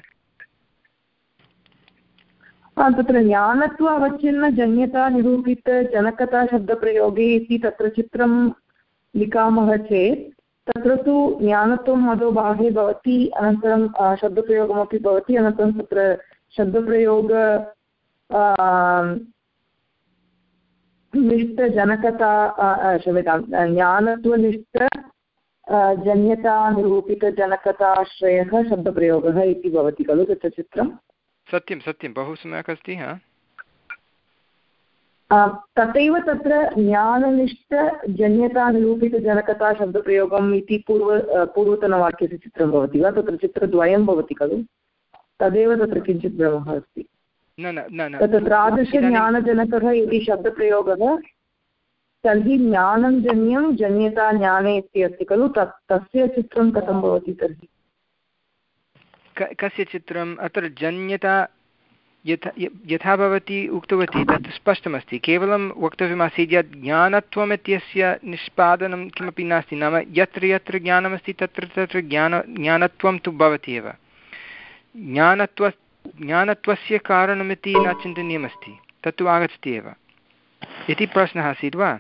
तत्र ज्ञानत्व अवच्छिन्न जन्यता निरूपित जनकता शब्दप्रयोगे इति तत्र चित्रं लिखामः चेत् तत्र तु ज्ञानत्वम् अधोभागे भवति, अनन्तरं शब्दप्रयोगमपि भवति, अनन्तरं तत्र शब्दप्रयोग निष्ठजनकता क्षम्यतां ज्ञानत्वनिष्ठ जन्यता निरूपितजनकताश्रयः शब्दप्रयोगः इति भवति खलु तत्र चित्रं। सत्यं सत्यं, बहु सम्यक् अस्ति। हा तथैव तत्र ज्ञाननिष्ठजन्यतानिरूपितजनकता शब्दप्रयोगम् इति पूर्व पूर्वतनवाक्यस्य चित्रं भवति वा? तत्र चित्रद्वयं भवति खलु, तदेव तत्र किञ्चित् भ्रमः अस्ति। तत्र तादृशज्ञानजनकः इति शब्दप्रयोगः, तर्हि ज्ञानं जन्यं जन्यता ज्ञाने इति अस्ति खलु, तत् तस्य चित्रं कथं भवति तर्हि? कस्य चित्रम्? अत्र जन्यता यथा यथा भवती उक्तवती तत् स्पष्टमस्ति, केवलं वक्तव्यमासीत् यत् ज्ञानत्वम् इत्यस्य निष्पादनं किमपि नास्ति, नाम यत्र यत्र ज्ञानमस्ति तत्र तत्र ज्ञान ज्ञानत्वं तु भवति एव। ज्ञानत्व ज्ञानत्वस्य कारणमिति न चिन्तनीयमस्ति, तत्तु आगच्छति एव इति प्रश्नः आसीत् वा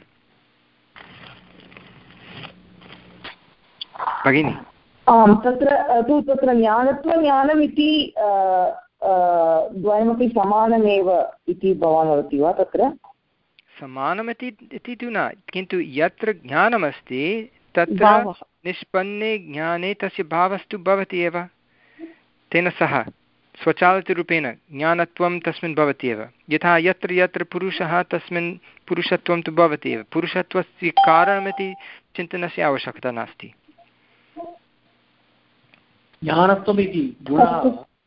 भगिनि? आम्, तत्र तु तत्र ज्ञानत्वज्ञानम् इति द्वयमपि समानमेव इति भवान् वदति वा? तत्र समानमिति इति तु न, किन्तु यत्र ज्ञानमस्ति तत्र निष्पन्ने ज्ञाने तस्य भावस्तु भवति एव, तेन सह स्वचालितरूपेण ज्ञानत्वं तस्मिन् भवति एव। यथा यत्र यत्र पुरुषः तस्मिन् पुरुषत्वं तु भवति एव, पुरुषत्वस्य कारणमिति चिन्तनस्य आवश्यकता नास्ति। ज्ञानत्वम् इति गुणः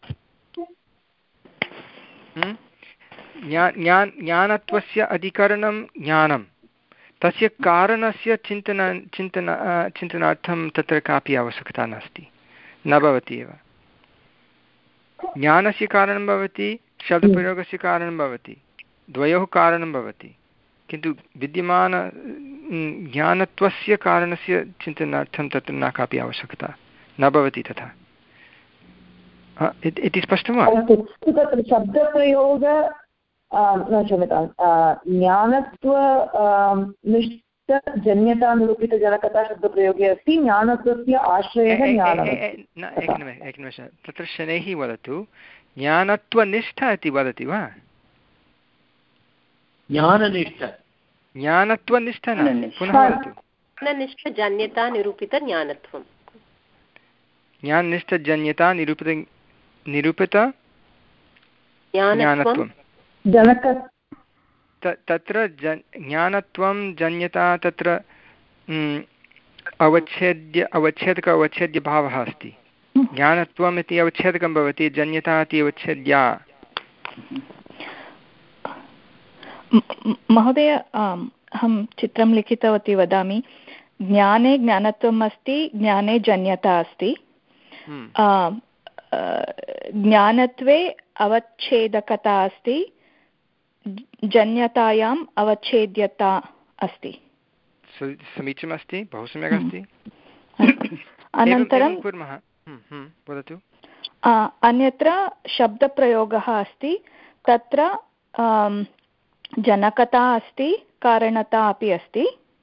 ज्ञानत्वस्य अधिकरणं ज्ञानं, तस्य कारणस्य चिन्तन चिन्तन चिन्तनार्थं तत्र कापि आवश्यकता नास्ति, न भवति एव। ज्ञानस्य कारणं भवति, शब्दप्रयोगस्य कारणं भवति, द्वयोः कारणं भवति, किन्तु विद्यमान ज्ञानत्वस्य कारणस्य चिन्तनार्थं तत्र न कापि आवश्यकता न भवति तथा। इति स्पष्टं वा? तत्र शब्दप्रयोग न क्षम्यतां ज्ञानत्व निष्ठजन्यतानिरूपितजनकता शब्दप्रयोगे अस्ति, ज्ञानत्वस्य आश्रयः ज्ञानम्। एकनिमेषः, तत्र शनैः वदतु, ज्ञानत्वनिष्ठ इति वदति वा? ज्ञाननिष्ठ ज्ञानत्वनिष्ठ न, पुनः वदतु। ज्ञाननिष्ठजन्यता निरूपितज्ञानत्वं। ज्ञाननिष्ठजन्यता निरूपित निरूपित ज्ञानत्वं जनक तत्र ज्ञानत्वं जन्यता तत्र अवच्छेद्य अवच्छेदक अवच्छेद्यभावः अस्ति। ज्ञानत्वम् इति अवच्छेदकं भवति, जन्यता इति अवच्छेद्या। महोदय अहं चित्रं लिखितवती वदामि। ज्ञाने ज्ञानत्वम् अस्ति, ज्ञाने जन्यता अस्ति। ज्ञानत्वे अवच्छेदकता अस्ति, जन्यतायाम् अवच्छेद्यता अस्ति। समीचीनमस्ति, बहु सम्यक् अस्ति। अनन्तरं कुर्मः, वदतु। अन्यत्र शब्दप्रयोगः अस्ति, तत्र जनकता अस्ति, कारणता अपि अस्ति।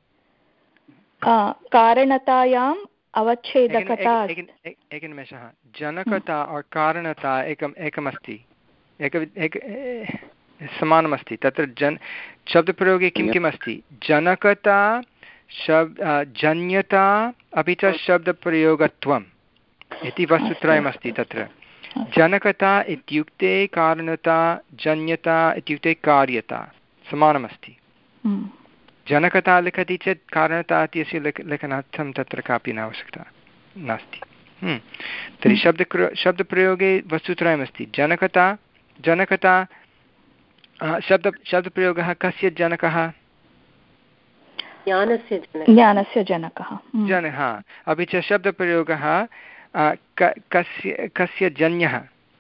कारणतायाम् अवच्छेदकता। एकनिमेषः, जनकता और कारणता एकम् एकमस्ति, एक एक समानमस्ति। तत्र जन् शब्दप्रयोगे किं किम् अस्ति? जनकता, शब्द जन्यता, अपि च शब्दप्रयोगत्वम् इति वस्तुत्रयमस्ति तत्र। जनकता इत्युक्ते कारणता, जन्यता इत्युक्ते कार्यता, समानमस्ति। जनकता लिखति चेत् कारणता इत्यस्य लेख लेखनार्थं तत्र कापि न आवश्यकता नास्ति। तर्हि शब्द शब्दप्रयोगे वस्तुत्रयमस्ति। जनकता जनकता शब्द शब्दप्रयोगः कस्य जनकः? ज्ञानस्य ज्ञानस्य जनकः जनः। अपि च शब्दप्रयोगः कस्य कस्य जन्यः?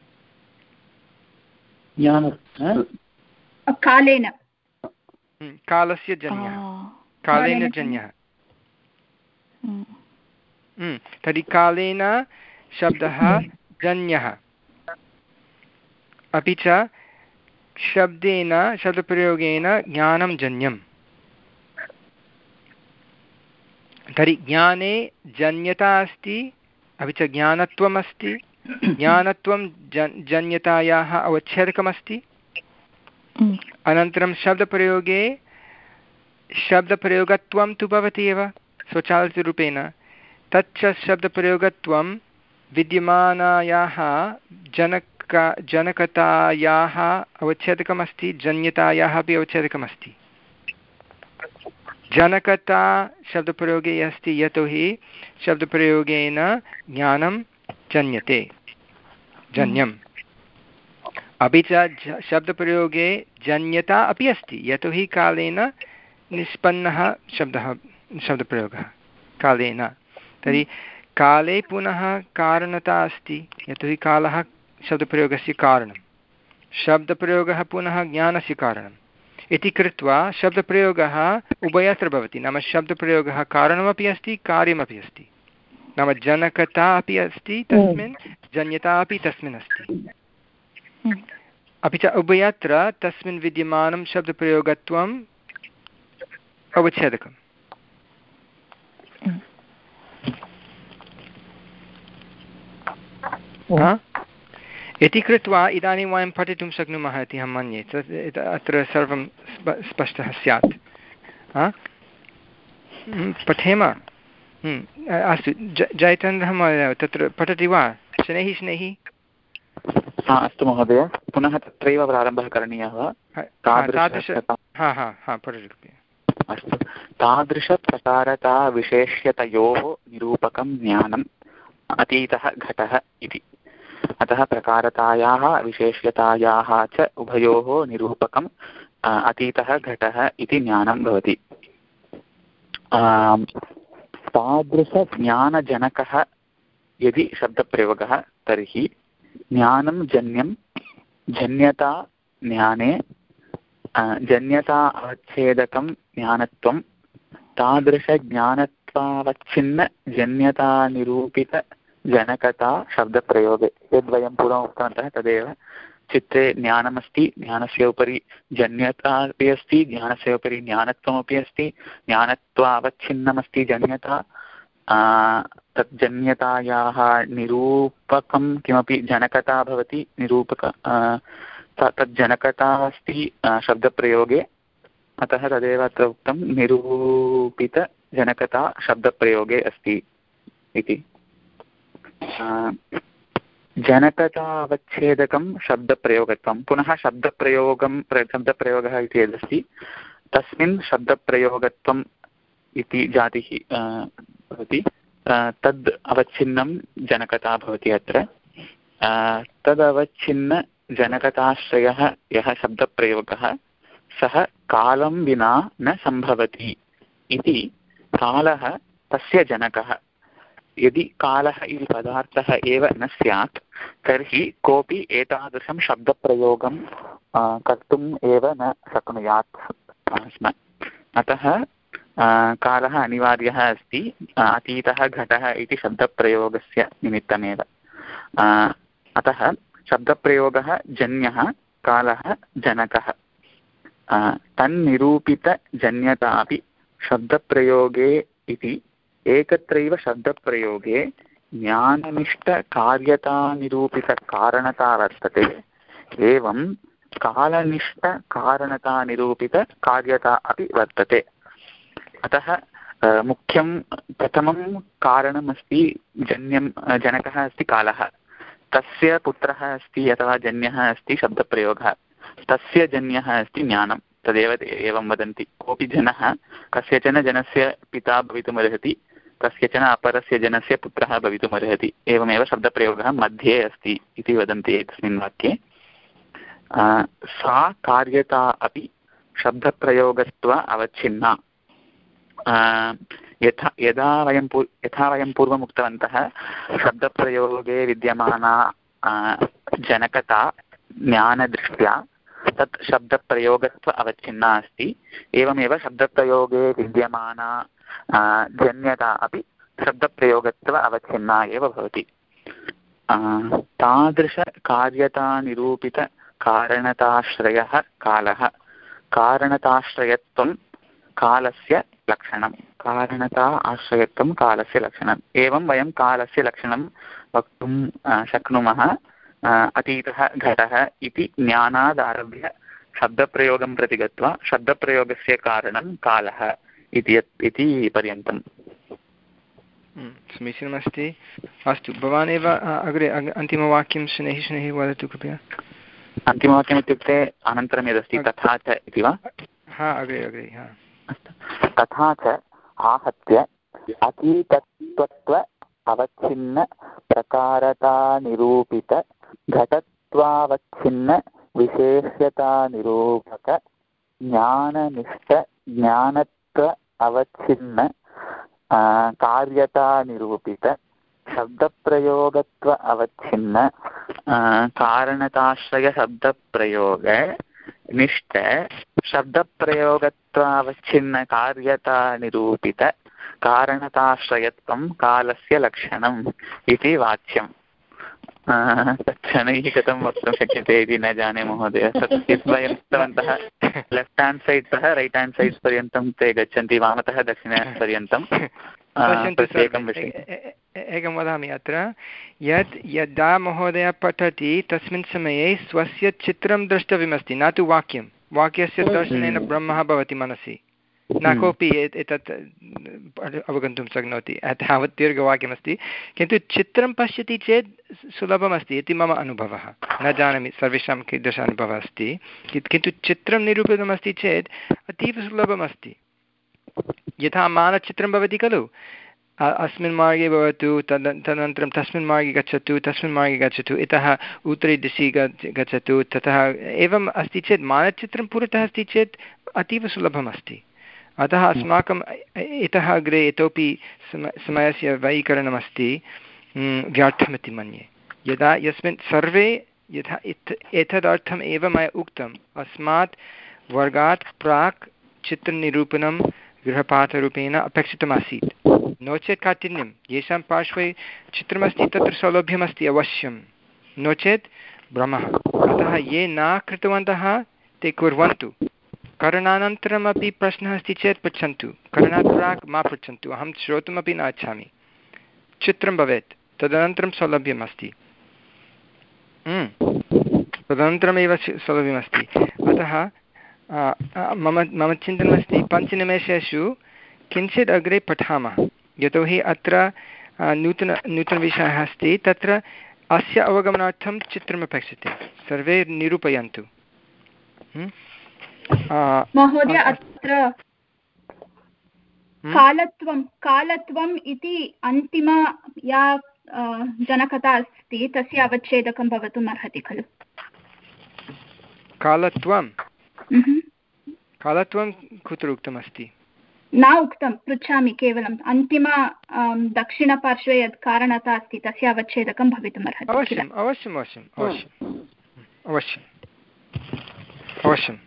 कालेन कालस्य जन्यः, कालेन जन्यः। तर्हि कालेन शब्दः जन्यः, अपि च शब्देन शब्दप्रयोगेन ज्ञानं जन्यम्। तर्हि ज्ञाने जन्यता अस्ति, अपि च ज्ञानत्वम् अस्ति। ज्ञानत्वं जन् जन्यतायाः अवच्छेदकमस्ति। अनन्तरं शब्दप्रयोगे शब्दप्रयोगत्वं तु भवति एव स्वचालितरूपेण। तच्च शब्दप्रयोगत्वं विद्यमानायाः जनक जनकतायाः अवच्छेदकमस्ति, जन्यतायाः अपि अवच्छेदकमस्ति। जनकता शब्दप्रयोगे अस्ति, यतोहि शब्दप्रयोगेन ज्ञानं जन्यते, जन्यम्। अपि च शब्दप्रयोगे जन्यता अपि अस्ति, यतोहि कालेन निष्पन्नः शब्दः शब्दप्रयोगः कालेन। तर्हि काले पुनः कारणता अस्ति, यतोहि कालः शब्दप्रयोगस्य कारणं, शब्दप्रयोगः पुनः ज्ञानस्य कारणम् इति कृत्वा शब्दप्रयोगः उभयत्र भवति। नाम शब्दप्रयोगः कारणमपि अस्ति, कार्यमपि अस्ति। नाम जनकता अपि अस्ति तस्मिन्, जन्यता अपि तस्मिन् अस्ति। अपि च उभयत्र तस्मिन् विद्यमानं शब्दप्रयोगत्वम् अवच्छेदकम्। इति कृत्वा इदानीं वयं पठितुं शक्नुमः इति अहं मन्ये तत् अत्र सर्वं स्पष्टः स्यात् पठेम अस्तु जयचन्द्रः महोदय तत्र पठति वा शनैः शनैः अस्तु महोदय पुनः तत्रैव प्रारम्भः करणीयः वा तादृश हा हा हा पठतु अस्तु तादृशप्रकारता विशेष्यतयोः निरूपकं ज्ञानम् अतीतः घटः इति अतः प्रकारतायाः विशेष्यतायाः च उभयोः निरूपकम् अतीतः घटः इति ज्ञानं भवति तादृशज्ञानजनकः यदि शब्दप्रयोगः तर्हि ज्ञानं जन्यं जन्यता ज्ञाने जन्यता अवच्छेदकं ज्ञानत्वं तादृशज्ञानत्वावच्छिन्न जन्यतानिरूपितजनकता शब्दप्रयोगे यद्वयं पूर्वम् उक्तवन्तः तदेव चित्ते ज्ञानमस्ति ज्ञानस्य उपरि जन्यता अपि अस्ति ज्ञानस्य उपरि ज्ञानत्वमपि अस्ति ज्ञानत्वावच्छिन्नमस्ति जन्यता तज्जन्यतायाः निरूपकं किमपि जनकता भवति निरूपक तज्जनकता अस्ति शब्दप्रयोगे अतः तदेव अत्र उक्तं निरूपितजनकता शब्दप्रयोगे अस्ति इति जनकतावच्छेदकं शब्दप्रयोगत्वं पुनः शब्दप्रयोगं शब्दप्रयोगः इति यदस्ति तस्मिन् शब्दप्रयोगत्वम् इति जातिः भवति तद् अवच्छिन्नं जनकता भवति अत्र तदवच्छिन्नजनकताश्रयः यः शब्दप्रयोगः सः कालं विना न सम्भवति इति कालः तस्य जनकः यदि कालः इति पदार्थः एव न स्यात् तर्हि कोऽपि एतादृशं शब्दप्रयोगं कर्तुम् एव न शक्नुयात् स्म अतः कालः अनिवार्यः अस्ति अतीतः घटः इति शब्दप्रयोगस्य निमित्तमेव अतः शब्दप्रयोगः जन्यः कालः जनकः तन्निरूपितजन्यता अपि शब्दप्रयोगे इति एकत्रैव शब्दप्रयोगे ज्ञाननिष्ठकार्यतानिरूपितकारणता वर्तते एवं कालनिष्ठकारणतानिरूपितकार्यता अपि वर्तते अतः मुख्यं प्रथमं कारणमस्ति जन्यं जनकः अस्ति कालः तस्य पुत्रः अस्ति अथवा जन्यः अस्ति शब्दप्रयोगः तस्य जन्यः अस्ति ज्ञानं तदेव एवं वदन्ति कोऽपि जनः कस्यचन जनस्य पिता भवितुमर्हति कस्यचन अपरस्य जनस्य पुत्रः भवितुमर्हति एवमेव शब्दप्रयोगः मध्ये अस्ति इति वदन्ति एतस्मिन् वाक्ये सा कार्यता अपि शब्दप्रयोगत्व अवच्छिन्ना यथा यदा वयं पू यथा वयं पूर्वम् उक्तवन्तः शब्दप्रयोगे विद्यमाना जनकता ज्ञानदृष्ट्या तत् शब्दप्रयोगत्व अवच्छिन्ना अस्ति एवमेव शब्दप्रयोगे विद्यमाना जन्यता अपि शब्दप्रयोगत्व अवच्छिन्ना एव भवति तादृशकार्यतानिरूपितकारणताश्रयः कालः कारणताश्रयत्वं कालस्य लक्षणं कारणता आश्रयत्वं कालस्य लक्षणम् एवं वयं कालस्य लक्षणं वक्तुं शक्नुमः अतीतः घटः इति ज्ञानादारभ्य शब्दप्रयोगं प्रति गत्वा शब्दप्रयोगस्य कारणं कालः इति पर्यन्तम् समीचीनमस्ति अस्तु भवान् एव अग्रे अन्तिमवाक्यं शनैः शनैः वदतु कृपया अन्तिमवाक्यम् इत्युक्ते अनन्तरं यदस्ति तथा च इति वा हा अग्रे अग्रे हा अस्तु तथा च आहत्य अतीतत्व अवच्छिन्न प्रकारतानिरूपित घटत्वावच्छिन्न विशेष्यतानिरूपक ज्ञाननिष्ठ ज्ञानत्व अवच्छिन्न कार्यतानिरूपित शब्दप्रयोगत्व अवच्छिन्न कारणताश्रय शब्दप्रयोग निष्ठ शब्दप्रयोगत्वावच्छिन्न कार्यतानिरूपित कारणताश्रयत्वं कालस्य लक्षणम् इति वाच्यम् तत्र नैः कथं वक्तुं शक्यते इति न जाने महोदय। तत् यत् वयम् उक्तवन्तः लेफ्ट् हेण्ड् सैड् तः रैट् हेण्ड् सैड् पर्यन्तं ते गच्छन्ति, वामतः दक्षिणपर्यन्तं। एकं वदामि अत्र, यत् यदा महोदय पठति तस्मिन् समये स्वस्य चित्रं द्रष्टव्यमस्ति, न तु वाक्यं। वाक्यस्य दर्शनेन ब्रह्मः भवति मनसि, न कोऽपि एतत् अवगन्तुं शक्नोति, तावत् दीर्घवाक्यमस्ति। किन्तु चित्रं पश्यति चेत् सुलभमस्ति इति मम अनुभवः। न जानामि सर्वेषां कीदृश अनुभवः अस्ति, किन्तु चित्रं निरूपितमस्ति चेत् अतीव सुलभमस्ति। यथा मानचित्रं भवति खलु, अस्मिन् मार्गे भवतु, तद् तदनन्तरं तस्मिन् मार्गे गच्छतु, तस्मिन् मार्गे गच्छतु, इतः उत्तरे दिशि गच्छतु, ततः एवम् अस्ति चेत् मानचित्रं पुरतः अस्ति चेत् अतीव सुलभमस्ति। अतः अस्माकम् इतः अग्रे इतोपि सम समयस्य व्ययीकरणमस्ति, व्यर्थमिति मन्ये। यदा यस्मिन् सर्वे यथा एतदर्थम् एव मया उक्तम्, अस्मात् वर्गात् प्राक् चित्रनिरूपणं गृहपाठरूपेण अपेक्षितमासीत्, नो चेत् काठिन्यं। येषां पार्श्वे चित्रमस्ति तत्र सौलभ्यमस्ति अवश्यं, नो चेत् भ्रमः। अतः ये न कृतवन्तः ते कुर्वन्तु। करणानन्तरमपि प्रश्नः अस्ति चेत् पृच्छन्तु, करणात् प्राक् मा पृच्छन्तु, अहं श्रोतुमपि न इच्छामि। चित्रं भवेत्, तदनन्तरं सौलभ्यमस्ति, तदनन्तरमेव सौलभ्यमस्ति। अतः मम मम चिन्तनमस्ति, पञ्चनिमेषेषु किञ्चित् अग्रे पठामः, यतोहि अत्र नूतन नूतनविषयः अस्ति, तत्र अस्य अवगमनार्थं चित्रमपेक्षते। सर्वे निरूपयन्तु। महोदय, अत्र कालत्वं कालत्वम् इति अन्तिम या जनकथा अस्ति तस्य अवच्छेदकं भवितुम् अर्हति खलु? कालत्वं कालत्वं कुत्र उक्तमस्ति? न उक्तं, पृच्छामि केवलम्। अन्तिम दक्षिणपार्श्वे यत् कारणता अस्ति तस्य अवच्छेदकं भवितुम् अर्हति। अवश्यम् अवश्यम् अवश्यम् अवश्यम् अवश्यम् अवश्यम्।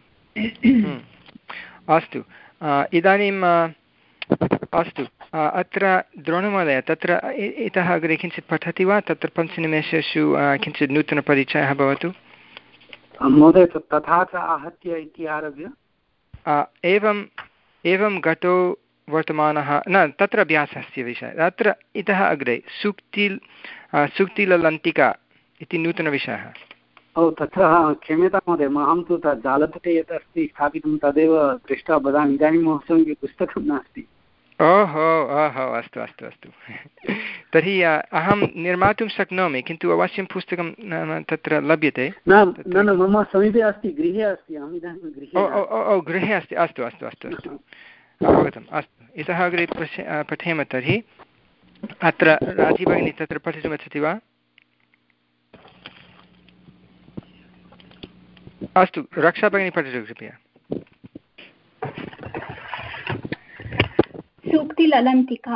अस्तु, इदानीम् अस्तु, अत्र द्रोणमहोदय तत्र इतः अग्रे किञ्चित् पठति वा? तत्र पञ्चनिमेषेषु किञ्चित् नूतनपरिचयः भवतु। महोदय, तथा च आहत्य इति आरभ्य एवम् एवं घटो वर्तमानः न, तत्र अभ्यासस्य विषयः। अत्र इतः अग्रे सूक्ति सूक्तिललन्टिका इति नूतनविषयः। ओ तत्र क्षम्यतां महोदय, अहं तु तत् जालपुटे यत् अस्ति स्थापितं तदेव दृष्ट्वा वदामि। इदानीं मम समीपे पुस्तकं नास्ति। ओहो ओहो अस्तु अस्तु अस्तु तर्हि अहं निर्मातुं शक्नोमि, किन्तु अवश्यं पुस्तकं तत्र लभ्यते। न न मम समीपे अस्ति, गृहे अस्ति। अहम् इदानीं गृहे। ओ ओ गृहे अस्ति। अस्तु अस्तु अस्तु अस्तु अवगतम्। अस्तु, इतः अग्रे पठेम तर्हि। अत्र राजी भगिनी तत्र पठितुमिच्छति वा? अस्तु, रक्षा भगिनी पठतु कृपया। सूक्तिललन्तिका।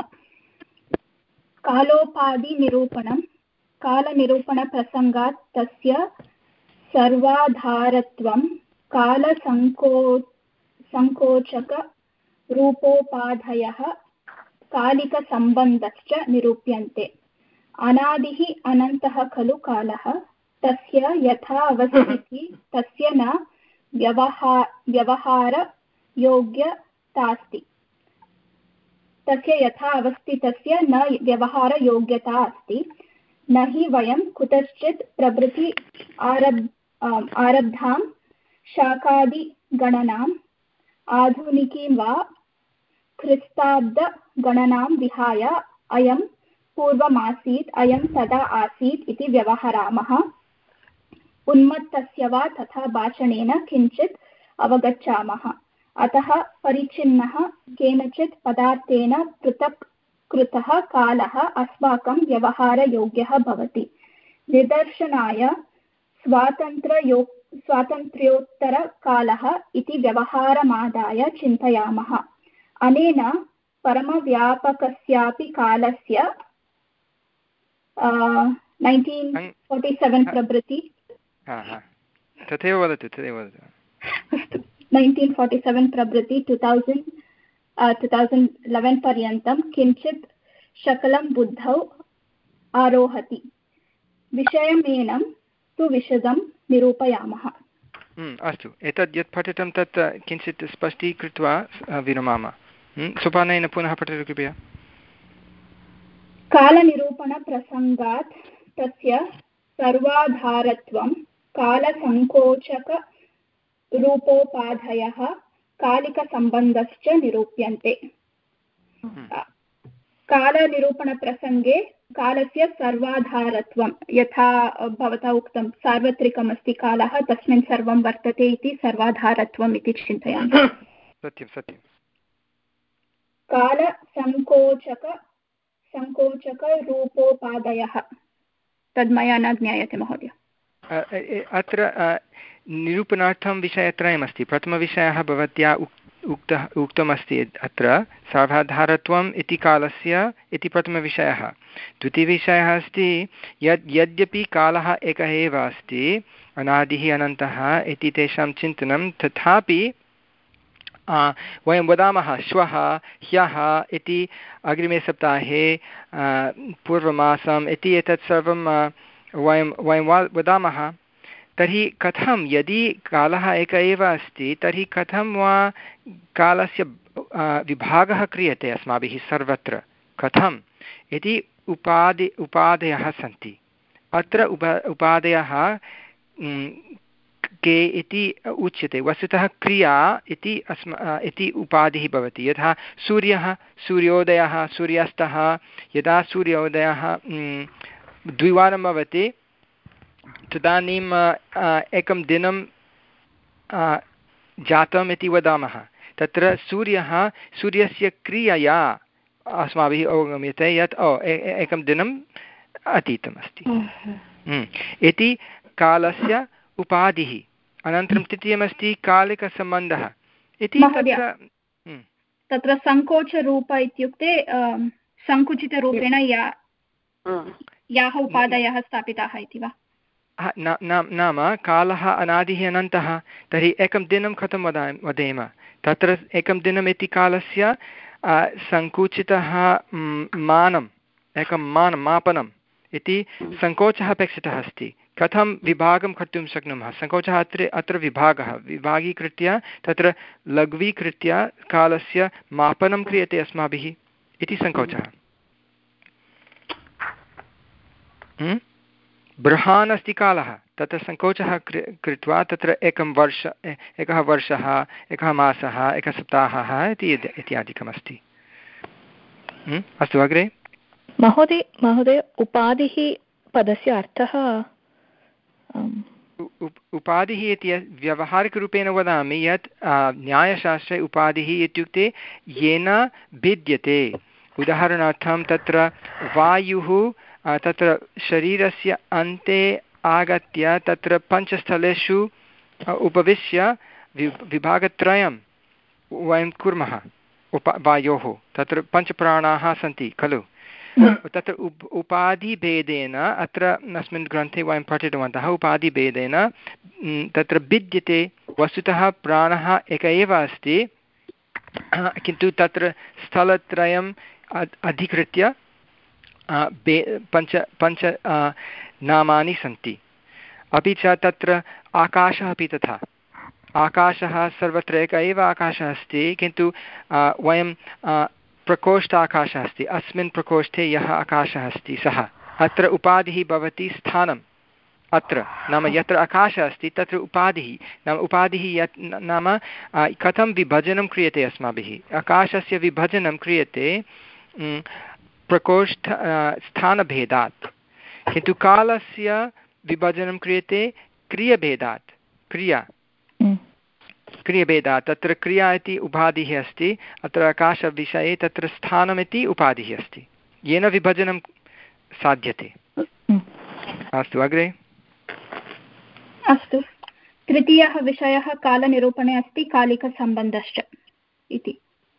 कालोपाधिनिरूपणं कालनिरूपणप्रसङ्गात् तस्य सर्वाधारत्वं कालसङ्को सङ्कोचकरूपोपाधयः कालिकसम्बन्धश्च निरूप्यन्ते। अनादिः अनन्तः खलु कालः, तस्य यथा अवस्थितिः तस्य न व्यवहा व्यवहारयोग्यतास्ति तस्य यथा अवस्थितस्य न व्यवहारयोग्यता अस्ति। न हि वयं कुतश्चित् प्रभृति आरब् आरब्धां शाकादिगणनाम् आधुनिकीं वा ख्रिस्ताब्दगणनां विहाय अयं पूर्वमासीत् अयं तदा आसीत् इति व्यवहरामः। उन्मत्तस्य वा तथा भाषणेन किञ्चित् अवगच्छामः। अतः परिच्छिन्नः केनचित् पदार्थेन पृथक् कृतः कालः अस्माकं व्यवहारयोग्यः भवति। निदर्शनाय स्वातन्त्र्यो स्वातन्त्र्योत्तरकालः इति व्यवहारमादाय चिन्तयामः। अनेन परमव्यापकस्यापि कालस्य नैन्टीन् फोर्टि सेवेन् प्रभृति तथैव वदतु तथैव वदतु अस्तु नैन्टीन् फोर्टि सेवेन् प्रभृति two thousand two thousand eleven पर्यन्तं किञ्चित् शकलं बुद्धौ आरोहति। विषयमेनं तु विशदं निरूपयामः। अस्तु, एतद् यत् पठितं तत् किञ्चित् स्पष्टीकृत्वा विरमामः। सोपानेन पुनः पठतु कृपया। कालनिरूपणप्रसङ्गात् तस्य सर्वाधारत्वं कालसङ्कोचकरूपोपाधयः कालिकसम्बन्धश्च निरूप्यन्ते। कालनिरूपणप्रसङ्गे कालस्य सर्वाधारत्वं, यथा भवता उक्तं सार्वत्रिकमस्ति कालः, तस्मिन् सर्वं वर्तते इति सर्वाधारत्वम् इति चिन्तयामि। सत्यं सत्यं। कालसङ्कोचक सङ्कोचकरूपोपादयः, तद् मया न ज्ञायते महोदय। अत्र निरूपणार्थं विषयत्रयमस्ति। प्रथमविषयः भवत्या उक्तः उक्तमस्ति अत्र सर्वाधारत्वम् इति कालस्य इति प्रथमविषयः। द्वितीयविषयः अस्ति यद् यद्यपि कालः एकः एव अस्ति, अनादिः अनन्तः इति तेषां चिन्तनं, तथापि वयं वदामः श्वः ह्यः इति, अग्रिमे सप्ताहे पूर्वमासम् इति, एतत् सर्वं वयं वयं वदामः। तर्हि कथं, यदि कालः एकः एव अस्ति तर्हि कथं वा कालस्य विभागः क्रियते अस्माभिः सर्वत्र, कथम् इति उपादि उपादयः सन्ति। अत्र उप उपादयः के इति उच्यते। वस्तुतः क्रिया इति अस्मा इति उपाधिः भवति। यथा सूर्यः, सूर्योदयः, सूर्यास्तः, यदा सूर्योदयः द्विवारं भवति तदानीम् एकं दिनं जातम् इति वदामः। तत्र सूर्यः, सूर्यस्य क्रियया अस्माभिः अवगम्यते यत् ओ एकं दिनम् अतीतमस्ति इति कालस्य उपाधिः। अनन्तरं तृतीयमस्ति कालिकसम्बन्धः इति। तत्र सङ्कोचरूप इत्युक्ते सङ्कुचितरूपेण या याः उपादयः स्थापिताः इति वा? नाम कालः अनादिः अनन्तः, तर्हि एकं दिनं कथं वदा वदेम? तत्र एकं दिनम् इति कालस्य सङ्कुचितः मानम्, एकं मानं मापनम् इति सङ्कोचः अपेक्षितः अस्ति। कथं विभागं कर्तुं शक्नुमः? सङ्कोचः अत्र अत्र विभागः विभागीकृत्य तत्र लघ्वीकृत्य कालस्य मापनं क्रियते अस्माभिः इति सङ्कोचः। बृहान् अस्ति कालः, तत्र सङ्कोचः कृत्वा तत्र एकं वर्ष एकः वर्षः, एकः मासः, एकः सप्ताहः इति इत्यादिकमस्ति। अस्तु, अग्रे। महोदय महोदय उपाधिः पदस्य अर्थः? उपाधिः इति व्यावहारिकरूपेण वदामि यत् न्यायशास्त्रे उपाधिः इत्युक्ते येन भिद्यते। उदाहरणार्थं तत्र वायुः तत्र शरीरस्य अन्ते आगत्य तत्र पञ्चस्थलेषु उपविश्य विभागत्रयं वयं कुर्मः। उप वायोः तत्र पञ्चप्राणाः सन्ति खलु। तत्र उप उपाधिभेदेन अत्र अस्मिन् ग्रन्थे वयं पठितवन्तः। उपाधिभेदेन तत्र भिद्यते। वस्तुतः प्राणः एकः एव अस्ति, किन्तु तत्र स्थलत्रयम् अधिकृत्य पञ्च पञ्च नामानि सन्ति। अपि च तत्र आकाशः अपि तथा। आकाशः सर्वत्र एकः एव आकाशः अस्ति, किन्तु वयं प्रकोष्ठाकाशः अस्ति। अस्मिन् प्रकोष्ठे यः आकाशः अस्ति सः, अत्र उपाधिः भवति स्थानम्। अत्र नाम यत्र आकाशः अस्ति तत्र उपाधिः, नाम उपाधिः यत् नाम कथं विभजनं क्रियते अस्माभिः। आकाशस्य विभजनं क्रियते प्रकोष्ठ स्थानभेदात्, किन्तु कालस्य विभजनं क्रियते क्रियभेदात्। क्रिया क्रियभेदात्, तत्र क्रिया इति उपाधिः अस्ति, अत्र आकाशविषये तत्र स्थानमिति उपाधिः अस्ति, येन विभजनं साध्यते। अस्तु, अग्रे। अस्तु, तृतीयः विषयः कालनिरूपणे अस्ति कालिकसम्बन्धश्च इति।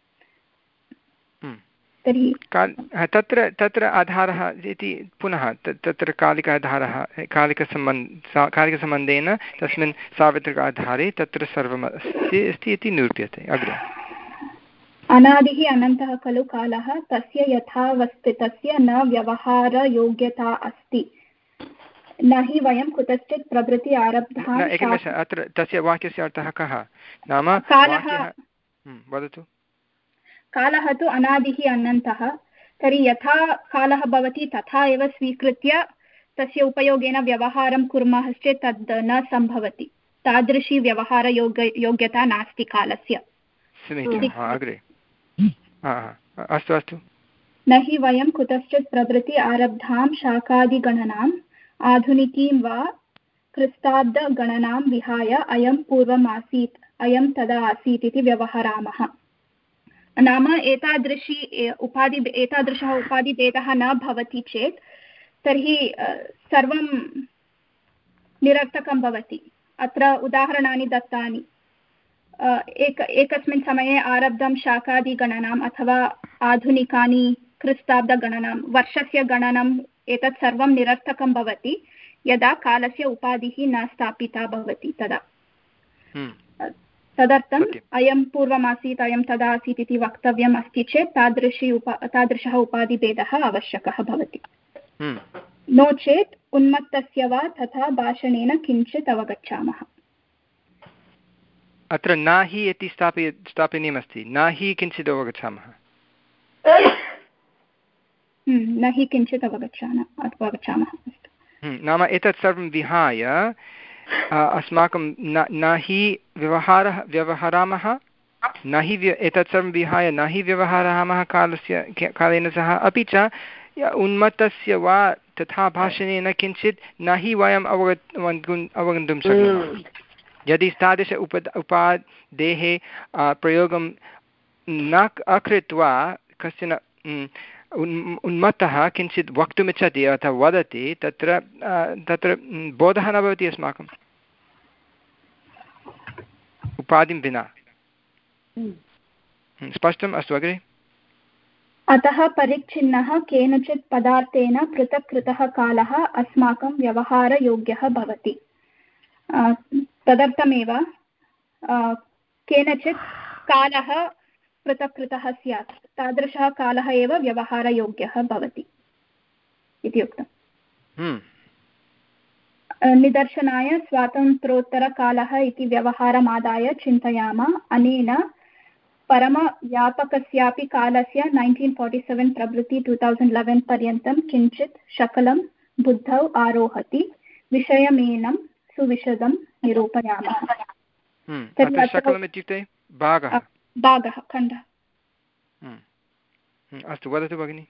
तर्हि तत्र तत्र आधारः इति पुनः तत्र कालिक आधारः कालिकसम्बन्ध कालिकसम्बन्धेन तस्मिन् सार्वत्रिक आधारे तत्र सर्वम् अस्ति अस्ति इति निरूप्यते। अग्रे। अनादिः अनन्तः खलु कालः, तस्य यथावस्थितस्य न व्यवहारयोग्यता अस्ति। न हि वयं कुतश्चित् प्रभृति आरब्धां एकनिमेष अत्र तस्य वाक्यस्य अर्थः कः नाम कालः वदतु कालः तु अनादिः अनन्तः तर्हि यथा कालः भवति तथा एव स्वीकृत्य तस्य उपयोगेन व्यवहारं कुर्मः चेत् तद् न सम्भवति तादृशी व्यवहारयोग्य योग्यता नास्ति कालस्य अग्रे अस्तु अस्तु न हि वयं कुतश्चित् प्रभृति आरब्धां शाकादिगणनाम् आधुनिकीं वा क्रिस्ताब्दगणनां विहाय अयं पूर्वम् आसीत् अयं तदा आसीत् इति व्यवहरामः नाम एतादृशी उपाधि एतादृशः उपाधिभेदः न भवति चेत् तर्हि सर्वं निरर्थकं भवति अत्र उदाहरणानि दत्तानि एक एकस्मिन् समये आरब्धं शाकादिगणनाम् अथवा आधुनिकानि क्रिस्ताब्दगणनां वर्षस्य गणनम् एतत् सर्वं निरर्थकं भवति यदा कालस्य उपाधिः न स्थापिता भवति तदा तदर्थम् अयं पूर्वमासीत् अयं तदा आसीत् इति वक्तव्यम् अस्ति चेत् तादृशी उपा तादृशः उपाधिभेदः आवश्यकः भवति नो चेत् उन्मत्तस्य वा तथा भाषणेन किञ्चित् अवगच्छामः अत्र न हि इति स्थापय स्थापनीयमस्ति न हि किञ्चित् अवगच्छामः न हि किञ्चित् अवगच्छामः अवगच्छामः नाम एतत् सर्वं विहाय अस्माकं न न हि व्यवहारः व्यवहरामः न हि एतत् सर्वं विहाय न हि व्यवहरामः कालस्य कालेन सह अपि च उन्मत्तस्य वा तथा भाषणेन किञ्चित् न हि वयम् अवगन्तुम् अवगन्तुं शक्नुमः यदि तादृश उप उपादेः प्रयोगं न अकृत्वा कश्चन उन्मत्तः किञ्चित् वक्तुमिच्छति अथवा वदति तत्र तत्र बोधः न भवति अस्माकम् उपाधिं विना स्पष्टम् अस्तु अग्रे अतः परिच्छिन्नः केनचित् पदार्थेन पृथक् कृतः कालः अस्माकं व्यवहारयोग्यः भवति तदर्थमेव केनचित् कालः पृथक् कृतः स्यात् तादृशः कालः एव व्यवहारयोग्यः भवति इति उक्तम् निदर्शनाय स्वातन्त्रोत्तरकालः इति व्यवहारमादाय चिन्तयामः अनेन परमव्यापकस्यापि कालस्य नैन्टीन् फोर्टि सेवेन् प्रभृति टु तौसण्ड् लेवेन् पर्यन्तं किञ्चित् शकलं बुद्धौ आरोहति विषयमेनं सुविशदं निरूपयामः शकलम् इत्युक्ते भागः भागः खण्डः अस्तु वदतु भगिनि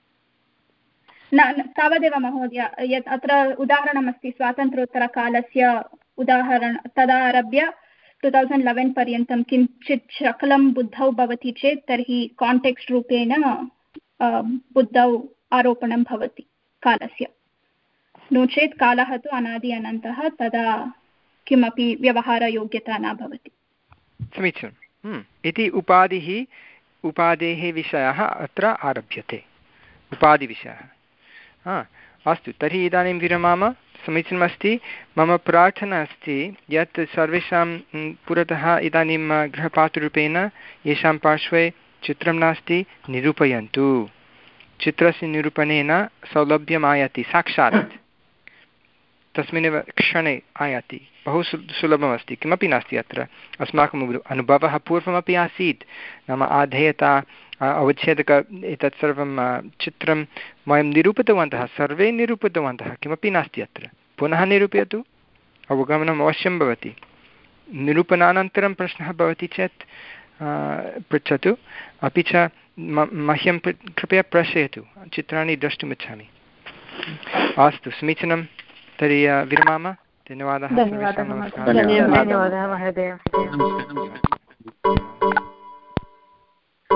न तावदेव महोदय यत् अत्र उदाहरणमस्ति स्वातन्त्र्योत्तरकालस्य उदाहरण तदारभ्य टु तौसण्ड् लेवेन् पर्यन्तं किञ्चित् शकलं बुद्धौ भवति चेत् तर्हि काण्टेक्स्ट् रूपेण बुद्धौ आरोपणं भवति कालस्य नो चेत् कालः तु अनादि अनन्तः तदा किमपि व्यवहारयोग्यता न भवति समीचीनम् इति उपाधिः उपादेः विषयः अत्र आरभ्यते उपाधिविषयः हा अस्तु तर्हि इदानीं विरमाम समीचीनमस्ति मम प्रार्थना अस्ति यत् सर्वेषां पुरतः इदानीं गृहपाठरूपेण येषां पार्श्वे चित्रं नास्ति निरूपयन्तु चित्रस्य निरूपणेन सौलभ्यम् आयाति साक्षात् तस्मिन्नेव क्षणे आयाति बहु सु सुलभमस्ति किमपि नास्ति अत्र अस्माकम् अनुभवः पूर्वमपि आसीत् नाम आधेयता अवच्छेदक एतत् सर्वं चित्रं वयं निरूपितवन्तः सर्वे निरूपितवन्तः किमपि नास्ति अत्र पुनः निरूपयतु अवगमनम् अवश्यं भवति निरूपणानन्तरं प्रश्नः भवति चेत् पृच्छतु अपि च मह्यं कृपया प्रेषयतु चित्राणि द्रष्टुमिच्छामि अस्तु समीचीनं तर्हि विरमामः धन्यवादः धन्यवादः महोदय